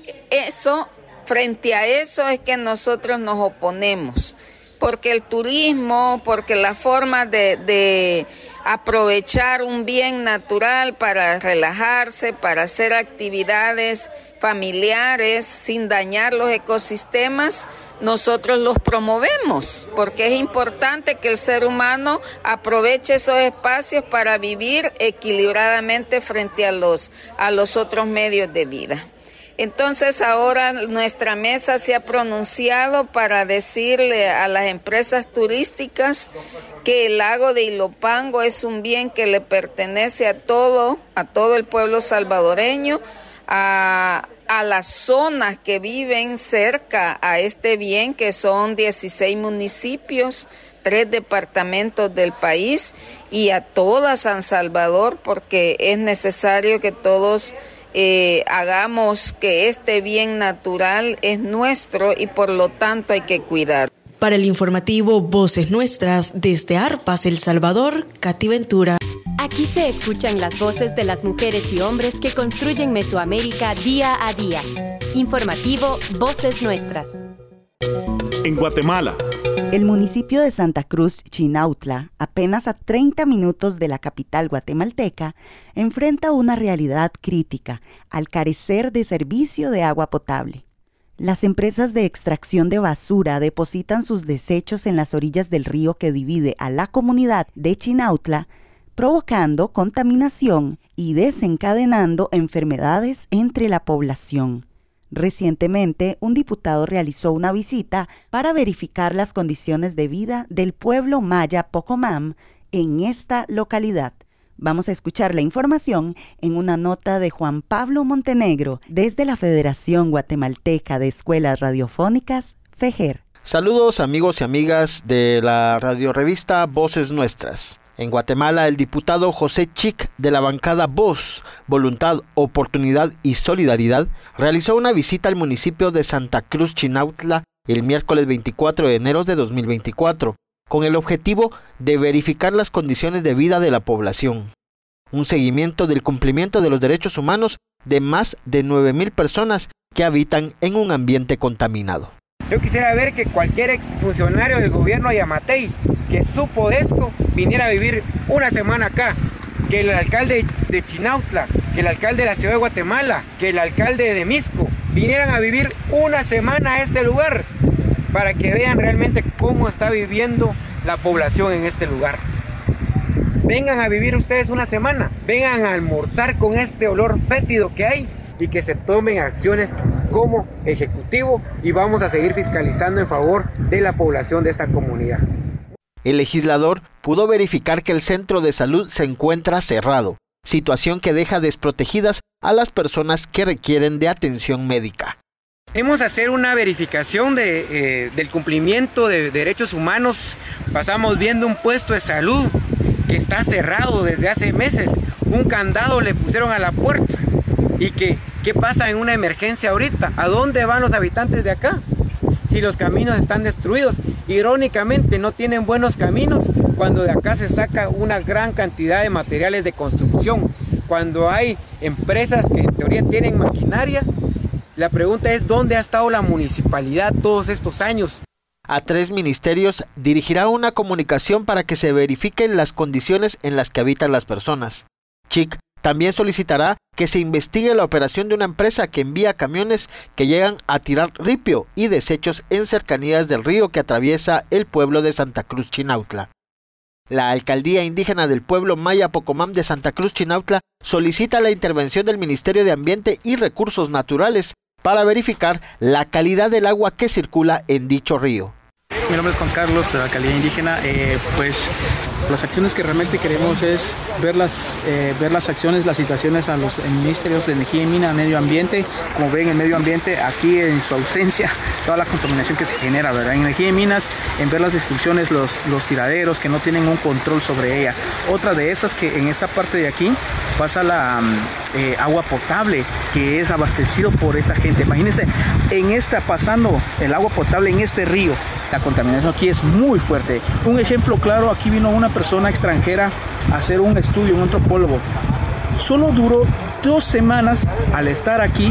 Eso, frente a eso es que nosotros nos oponemos, porque el turismo, porque la forma de, de aprovechar un bien natural para relajarse, para hacer actividades familiares sin dañar los ecosistemas, nosotros los promovemos, porque es importante que el ser humano aproveche esos espacios para vivir equilibradamente frente a los, a los otros medios de vida. Entonces ahora nuestra mesa se ha pronunciado para decirle a las empresas turísticas que el lago de Ilopango es un bien que le pertenece a todo, a todo el pueblo salvadoreño, a, a las zonas que viven cerca a este bien, que son dieciséis municipios, tres departamentos del país, y a toda San Salvador, porque es necesario que todos Eh, hagamos que este bien natural es nuestro y por lo tanto hay que cuidar. Para el informativo Voces Nuestras, desde Arpas, El Salvador, Katy Ventura. Aquí se escuchan las voces de las mujeres y hombres que construyen Mesoamérica día a día. Informativo Voces Nuestras. En Guatemala. El municipio de Santa Cruz, Chinautla, apenas a treinta minutos de la capital guatemalteca, enfrenta una realidad crítica al carecer de servicio de agua potable. Las empresas de extracción de basura depositan sus desechos en las orillas del río que divide a la comunidad de Chinautla, provocando contaminación y desencadenando enfermedades entre la población. Recientemente, un diputado realizó una visita para verificar las condiciones de vida del pueblo maya Pocomam en esta localidad. Vamos a escuchar la información en una nota de Juan Pablo Montenegro desde la Federación Guatemalteca de Escuelas Radiofónicas, FEGER. Saludos amigos y amigas de la radiorevista Voces Nuestras. En Guatemala, el diputado José Chic de la bancada Voz, Voluntad, Oportunidad y Solidaridad realizó una visita al municipio de Santa Cruz Chinautla el miércoles veinticuatro de enero de dos mil veinticuatro, con el objetivo de verificar las condiciones de vida de la población. Un seguimiento del cumplimiento de los derechos humanos de más de nueve mil personas que habitan en un ambiente contaminado. Yo quisiera ver que cualquier exfuncionario del gobierno de Yamatei que supo de esto viniera a vivir una semana acá que el alcalde de Chinautla, que el alcalde de la ciudad de Guatemala, que el alcalde de Misco vinieran a vivir una semana a este lugar para que vean realmente cómo está viviendo la población en este lugar. Vengan a vivir ustedes una semana, vengan a almorzar con este olor fétido que hay y que se tomen acciones como ejecutivo y vamos a seguir fiscalizando en favor de la población de esta comunidad. El legislador pudo verificar que el centro de salud se encuentra cerrado, situación que deja desprotegidas a las personas que requieren de atención médica. Hemos hacer una verificación de, eh, del cumplimiento de derechos humanos. Pasamos viendo un puesto de salud que está cerrado desde hace meses. Un candado le pusieron a la puerta. ¿Y que, qué pasa en una emergencia ahorita? ¿A dónde van los habitantes de acá? Si los caminos están destruidos. Irónicamente no tienen buenos caminos cuando de acá se saca una gran cantidad de materiales de construcción. Cuando hay empresas que en teoría tienen maquinaria, la pregunta es ¿dónde ha estado la municipalidad todos estos años? A tres ministerios dirigirá una comunicación para que se verifiquen las condiciones en las que habitan las personas. Chic también solicitará que se investigue la operación de una empresa que envía camiones que llegan a tirar ripio y desechos en cercanías del río que atraviesa el pueblo de Santa Cruz Chinautla. La alcaldía indígena del pueblo Maya Pocomam de Santa Cruz Chinautla solicita la intervención del Ministerio de Ambiente y Recursos Naturales para verificar la calidad del agua que circula en dicho río. Mi nombre es Juan Carlos, de la alcaldía indígena. Eh, pues las acciones que realmente queremos es ver las, eh, ver las acciones, las situaciones a los ministerios de Energía y Mina, Medio Ambiente. Como ven, el medio ambiente aquí en su ausencia, toda la contaminación que se genera, ¿verdad? En Energía y Minas, en ver las destrucciones, los, los tiraderos que no tienen un control sobre ella. Otra de esas que en esta parte de aquí pasa la eh, agua potable que es abastecido por esta gente. Imagínense, en esta pasando el agua potable en este río, la contaminación aquí es muy fuerte. Un ejemplo claro, aquí vino una persona extranjera a hacer un estudio, un antropólogo. Solo duró dos semanas al estar aquí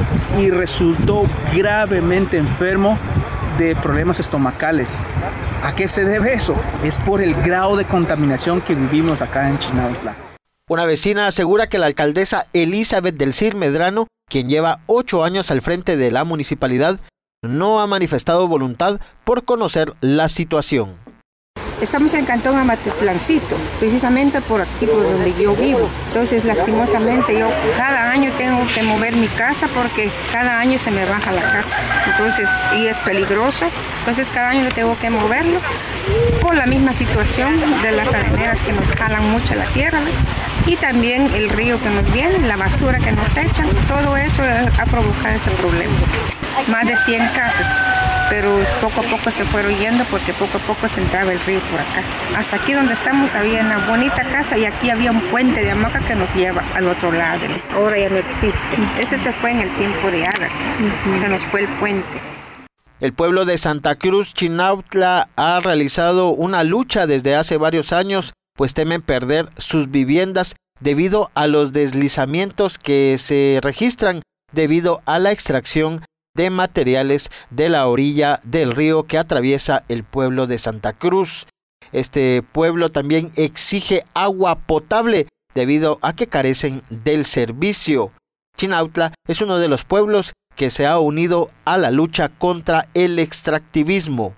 y resultó gravemente enfermo de problemas estomacales. ¿A qué se debe eso? Es por el grado de contaminación que vivimos acá en Chinautla. Una vecina asegura que la alcaldesa Elizabeth del Cid Medrano, quien lleva ocho años al frente de la municipalidad, no ha manifestado voluntad por conocer la situación. Estamos en el cantón Amatutlancito, precisamente por aquí, por donde yo vivo. Entonces, lastimosamente, yo cada año tengo que mover mi casa porque cada año se me baja la casa. Entonces, y es peligroso. Entonces, cada año tengo que moverlo por la misma situación de las areneras que nos jalan mucho la tierra, ¿no? Y también el río que nos viene, la basura que nos echan. Todo eso ha provocado este problema. Más de cien casas, pero poco a poco se fueron yendo porque poco a poco se entraba el río por acá. Hasta aquí donde estamos había una bonita casa y aquí había un puente de hamaca que nos lleva al otro lado. Ahora ya no existe. Ese se fue en el tiempo de Agar. Uh-huh. Se nos fue el puente. El pueblo de Santa Cruz Chinautla ha realizado una lucha desde hace varios años, pues temen perder sus viviendas debido a los deslizamientos que se registran debido a la extracción de materiales de la orilla del río que atraviesa el pueblo de Santa Cruz. Este pueblo también exige agua potable debido a que carecen del servicio. Chinautla es uno de los pueblos que se ha unido a la lucha contra el extractivismo.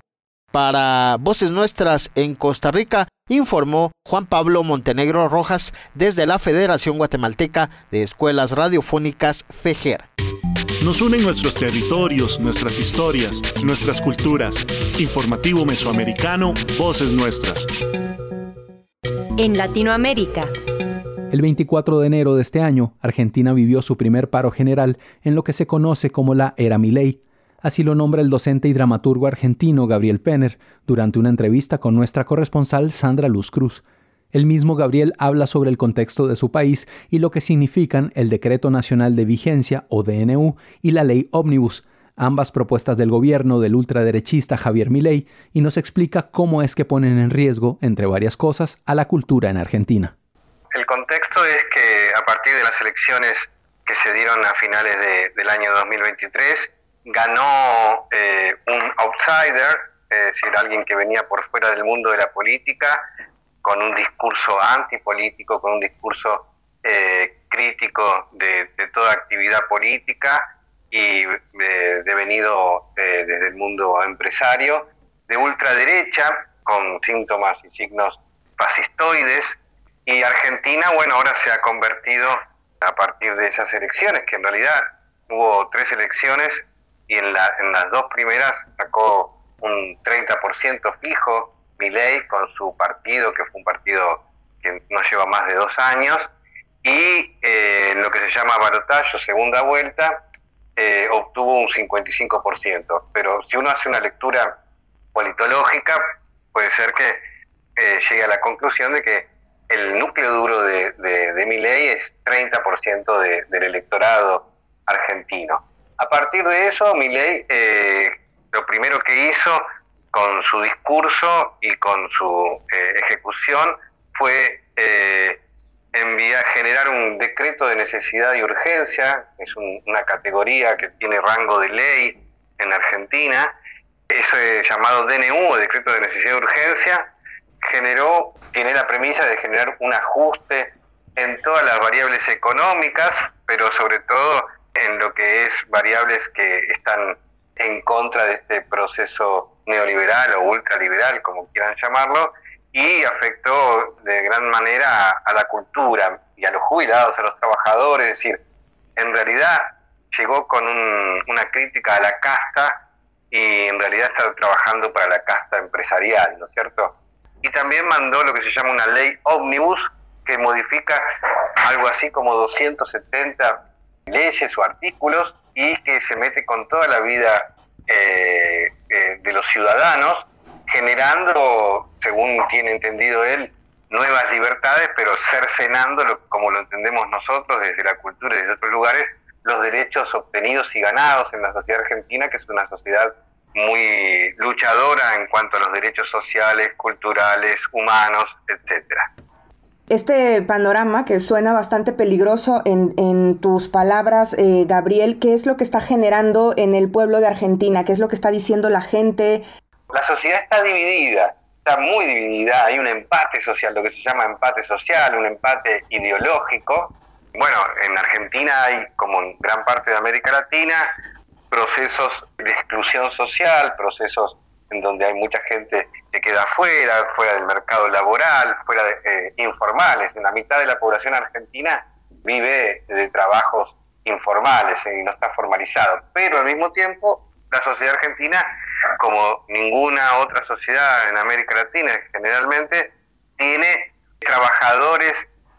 Para Voces Nuestras en Costa Rica, informó Juan Pablo Montenegro Rojas desde la Federación Guatemalteca de Escuelas Radiofónicas FEGER. Nos unen nuestros territorios, nuestras historias, nuestras culturas. Informativo Mesoamericano, Voces Nuestras. En Latinoamérica. El veinticuatro de enero de este año, Argentina vivió su primer paro general en lo que se conoce como la Era Milei. Así lo nombra el docente y dramaturgo argentino Gabriel Penner durante una entrevista con nuestra corresponsal Sandra Luz Cruz. El mismo Gabriel habla sobre el contexto de su país y lo que significan el Decreto Nacional de Vigencia, o D N U, y la Ley Ómnibus, ambas propuestas del gobierno del ultraderechista Javier Milei, y nos explica cómo es que ponen en riesgo, entre varias cosas, a la cultura en Argentina. El contexto es que a partir de las elecciones que se dieron a finales de, del año dos mil veintitrés, ganó eh, un outsider, es decir, alguien que venía por fuera del mundo de la política, con un discurso antipolítico, con un discurso eh, crítico de, de toda actividad política y eh, devenido eh, desde el mundo empresario, de ultraderecha, con síntomas y signos fascistoides, y Argentina, bueno, ahora se ha convertido a partir de esas elecciones, que en realidad hubo tres elecciones y en, la, en las dos primeras sacó un treinta por ciento fijo Milei con su partido, que fue un partido que no lleva más de dos años, y eh, en lo que se llama balotaje o segunda vuelta, eh, obtuvo un cincuenta y cinco por ciento. Pero si uno hace una lectura politológica, puede ser que eh, llegue a la conclusión de que el núcleo duro de, de, de Milei es treinta por ciento de, del electorado argentino. A partir de eso, Milei eh, lo primero que hizo con su discurso y con su eh, ejecución fue eh, enviar, generar un decreto de necesidad y urgencia, es un, una categoría que tiene rango de ley en Argentina. Ese llamado D N U, decreto de necesidad y urgencia, generó, tiene la premisa de generar un ajuste en todas las variables económicas, pero sobre todo en lo que es variables que están en contra de este proceso neoliberal o ultraliberal, como quieran llamarlo, y afectó de gran manera a, a la cultura y a los jubilados, a los trabajadores. Es decir, en realidad llegó con un, una crítica a la casta y en realidad está trabajando para la casta empresarial, ¿no es cierto? Y también mandó lo que se llama una ley ómnibus, que modifica algo así como doscientas setenta leyes o artículos y que se mete con toda la vida eh, eh, de los ciudadanos, generando, según tiene entendido él, nuevas libertades, pero cercenando, lo, como lo entendemos nosotros desde la cultura y desde otros lugares, los derechos obtenidos y ganados en la sociedad argentina, que es una sociedad muy luchadora en cuanto a los derechos sociales, culturales, humanos, etcétera. Este panorama que suena bastante peligroso en, en tus palabras, eh, Gabriel, ¿qué es lo que está generando en el pueblo de Argentina? ¿Qué es lo que está diciendo la gente? La sociedad está dividida, está muy dividida, hay un empate social, lo que se llama empate social, un empate ideológico. Bueno, en Argentina hay, como en gran parte de América Latina, procesos de exclusión social, procesos en donde hay mucha gente que queda fuera, fuera del mercado laboral, fuera de, eh, informales. La mitad de la población argentina vive de trabajos informales y no está formalizado. Pero al mismo tiempo, la sociedad argentina, como ninguna otra sociedad en América Latina generalmente, tiene trabajadores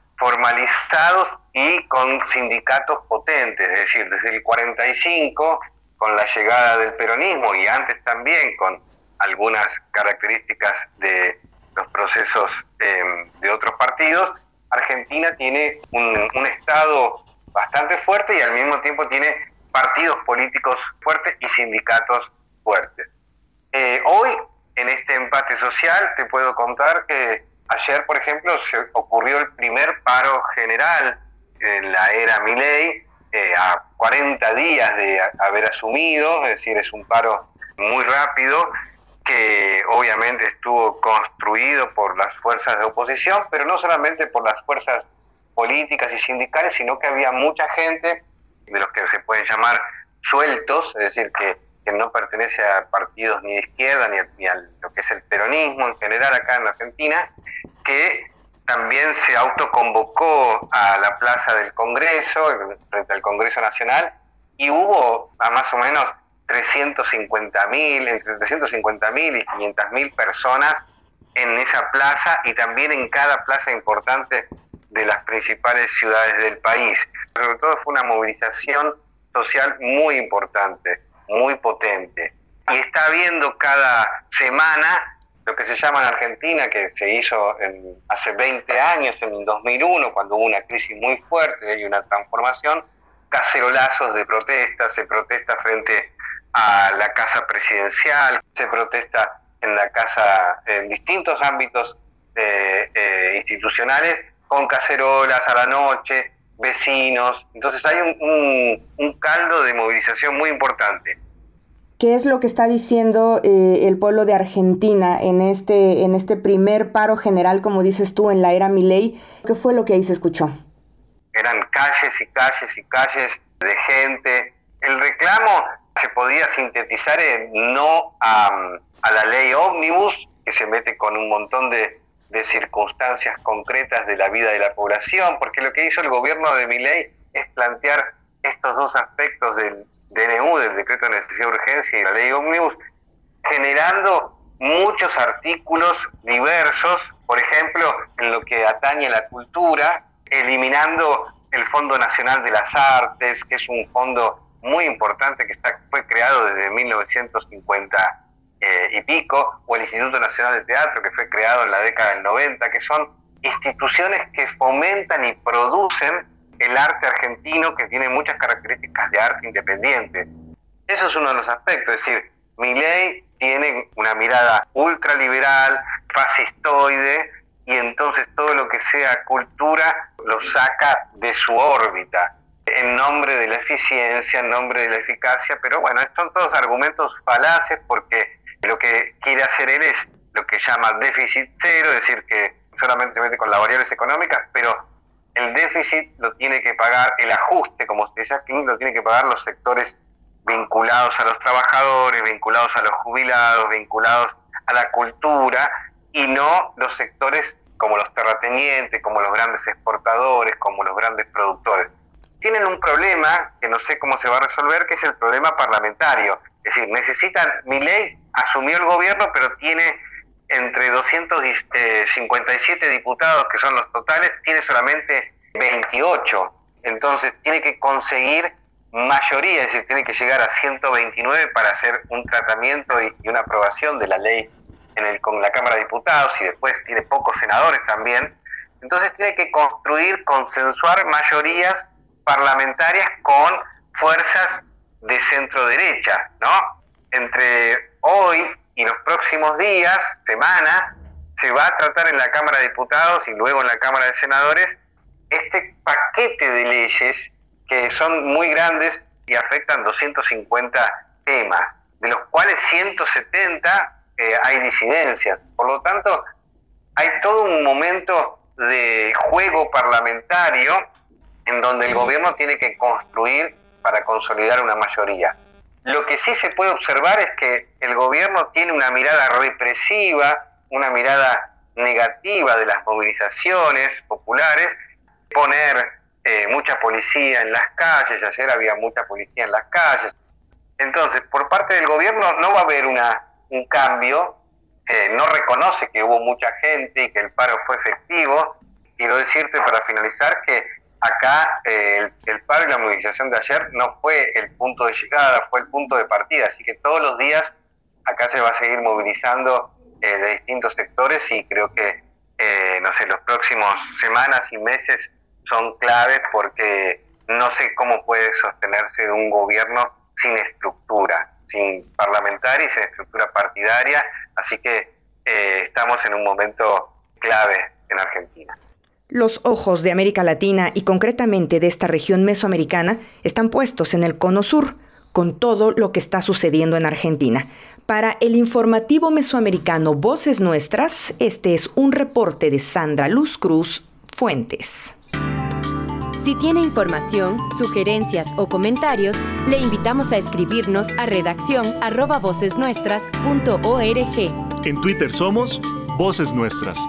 formalizados y con sindicatos potentes. Es decir, desde el cuarenta y cinco, con la llegada del peronismo y antes también con algunas características de los procesos eh, de otros partidos, Argentina tiene un, un Estado bastante fuerte y al mismo tiempo tiene partidos políticos fuertes y sindicatos fuertes. Eh, hoy, en este empate social, te puedo contar que ayer, por ejemplo, se ocurrió el primer paro general en la era Milei, eh, a cuarenta días de haber asumido, es decir, es un paro muy rápido, que obviamente estuvo construido por las fuerzas de oposición, pero no solamente por las fuerzas políticas y sindicales, sino que había mucha gente, de los que se pueden llamar sueltos, es decir, que, que no pertenece a partidos ni de izquierda, ni a, ni a lo que es el peronismo en general acá en Argentina, que también se autoconvocó a la Plaza del Congreso, frente al Congreso Nacional, y hubo a más o menos trescientos cincuenta mil, entre trescientos cincuenta mil y quinientas mil personas en esa plaza y también en cada plaza importante de las principales ciudades del país. Sobre todo fue una movilización social muy importante, muy potente. Y está habiendo cada semana lo que se llama en Argentina, que se hizo en, hace veinte años, en el dos mil uno, cuando hubo una crisis muy fuerte y una transformación, cacerolazos de protestas, se protesta frente a la casa presidencial, se protesta en la casa, en distintos ámbitos eh, eh, institucionales, con cacerolas a la noche, vecinos. Entonces hay un, un, un caldo de movilización muy importante. ¿Qué es lo que está diciendo eh, el pueblo de Argentina en este, en este primer paro general, como dices tú, en la era Milei? ¿Qué fue lo que ahí se escuchó? Eran calles y calles y calles de gente. El reclamo se podía sintetizar en no a, a la ley ómnibus, que se mete con un montón de, de circunstancias concretas de la vida de la población, porque lo que hizo el gobierno de Milei es plantear estos dos aspectos del D N U, del decreto de necesidad de urgencia, y la ley ómnibus, generando muchos artículos diversos, por ejemplo, en lo que atañe a la cultura, eliminando el Fondo Nacional de las Artes, que es un fondo muy importante que está, fue creado desde mil novecientos cincuenta eh, y pico, o el Instituto Nacional de Teatro, que fue creado en la década del noventa, que son instituciones que fomentan y producen el arte argentino, que tiene muchas características de arte independiente. Eso es uno de los aspectos, es decir, Milei tiene una mirada ultraliberal, fascistoide, y entonces todo lo que sea cultura lo saca de su órbita, en nombre de la eficiencia, en nombre de la eficacia, pero bueno, estos son todos argumentos falaces, porque lo que quiere hacer él es lo que llama déficit cero, es decir, que solamente se mete con las variables económicas, pero el déficit lo tiene que pagar, el ajuste, como se dice aquí, lo tienen que pagar los sectores vinculados a los trabajadores, vinculados a los jubilados, vinculados a la cultura, y no los sectores como los terratenientes, como los grandes exportadores, como los grandes productores. Tienen un problema que no sé cómo se va a resolver, que es el problema parlamentario. Es decir, necesitan, Milei asumió el gobierno, pero tiene entre doscientos cincuenta y siete diputados, que son los totales, tiene solamente veintiocho. Entonces tiene que conseguir mayoría, es decir, tiene que llegar a ciento veintinueve para hacer un tratamiento y, y una aprobación de la ley en el, con la Cámara de Diputados, y después tiene pocos senadores también. Entonces tiene que construir, consensuar mayorías parlamentarias con fuerzas de centro-derecha, ¿no? Entre hoy y los próximos días, semanas, se va a tratar en la Cámara de Diputados y luego en la Cámara de Senadores este paquete de leyes que son muy grandes y afectan doscientos cincuenta temas, de los cuales ciento setenta eh, hay disidencias. Por lo tanto, hay todo un momento de juego parlamentario en donde el gobierno tiene que construir para consolidar una mayoría. Lo que sí se puede observar es que el gobierno tiene una mirada represiva, una mirada negativa de las movilizaciones populares, poner eh, mucha policía en las calles. Ayer había mucha policía en las calles. Entonces, por parte del gobierno no va a haber una, un cambio, eh, no reconoce que hubo mucha gente y que el paro fue efectivo. Quiero decirte, para finalizar, que acá eh, el, el paro y la movilización de ayer no fue el punto de llegada, fue el punto de partida, así que todos los días acá se va a seguir movilizando eh, de distintos sectores, y creo que eh, no sé, los próximos semanas y meses son claves, porque no sé cómo puede sostenerse un gobierno sin estructura, sin parlamentaria y sin estructura partidaria, así que eh, estamos en un momento clave en Argentina. Los ojos de América Latina y concretamente de esta región mesoamericana están puestos en el Cono Sur, con todo lo que está sucediendo en Argentina. Para el informativo mesoamericano Voces Nuestras, este es un reporte de Sandra Luz Cruz Fuentes. Si tiene información, sugerencias o comentarios, le invitamos a escribirnos a redacción arroba vocesnuestras punto org. En Twitter somos Voces Nuestras.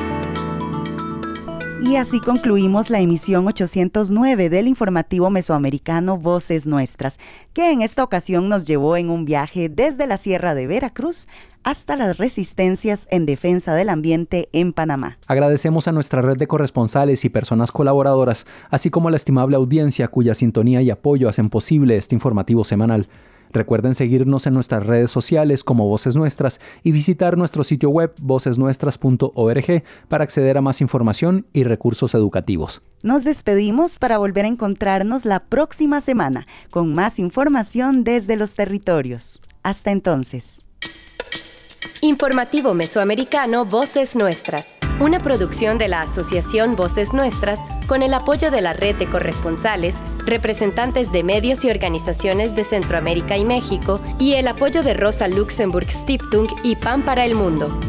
Y así concluimos la emisión ochocientos nueve del informativo mesoamericano Voces Nuestras, que en esta ocasión nos llevó en un viaje desde la Sierra de Veracruz hasta las resistencias en defensa del ambiente en Panamá. Agradecemos a nuestra red de corresponsales y personas colaboradoras, así como a la estimable audiencia cuya sintonía y apoyo hacen posible este informativo semanal. Recuerden seguirnos en nuestras redes sociales como Voces Nuestras y visitar nuestro sitio web voces nuestras punto org para acceder a más información y recursos educativos. Nos despedimos para volver a encontrarnos la próxima semana con más información desde los territorios. Hasta entonces. Informativo Mesoamericano Voces Nuestras. Una producción de la Asociación Voces Nuestras con el apoyo de la Red de Corresponsales, representantes de medios y organizaciones de Centroamérica y México y el apoyo de Rosa Luxemburg Stiftung y Pan para el Mundo.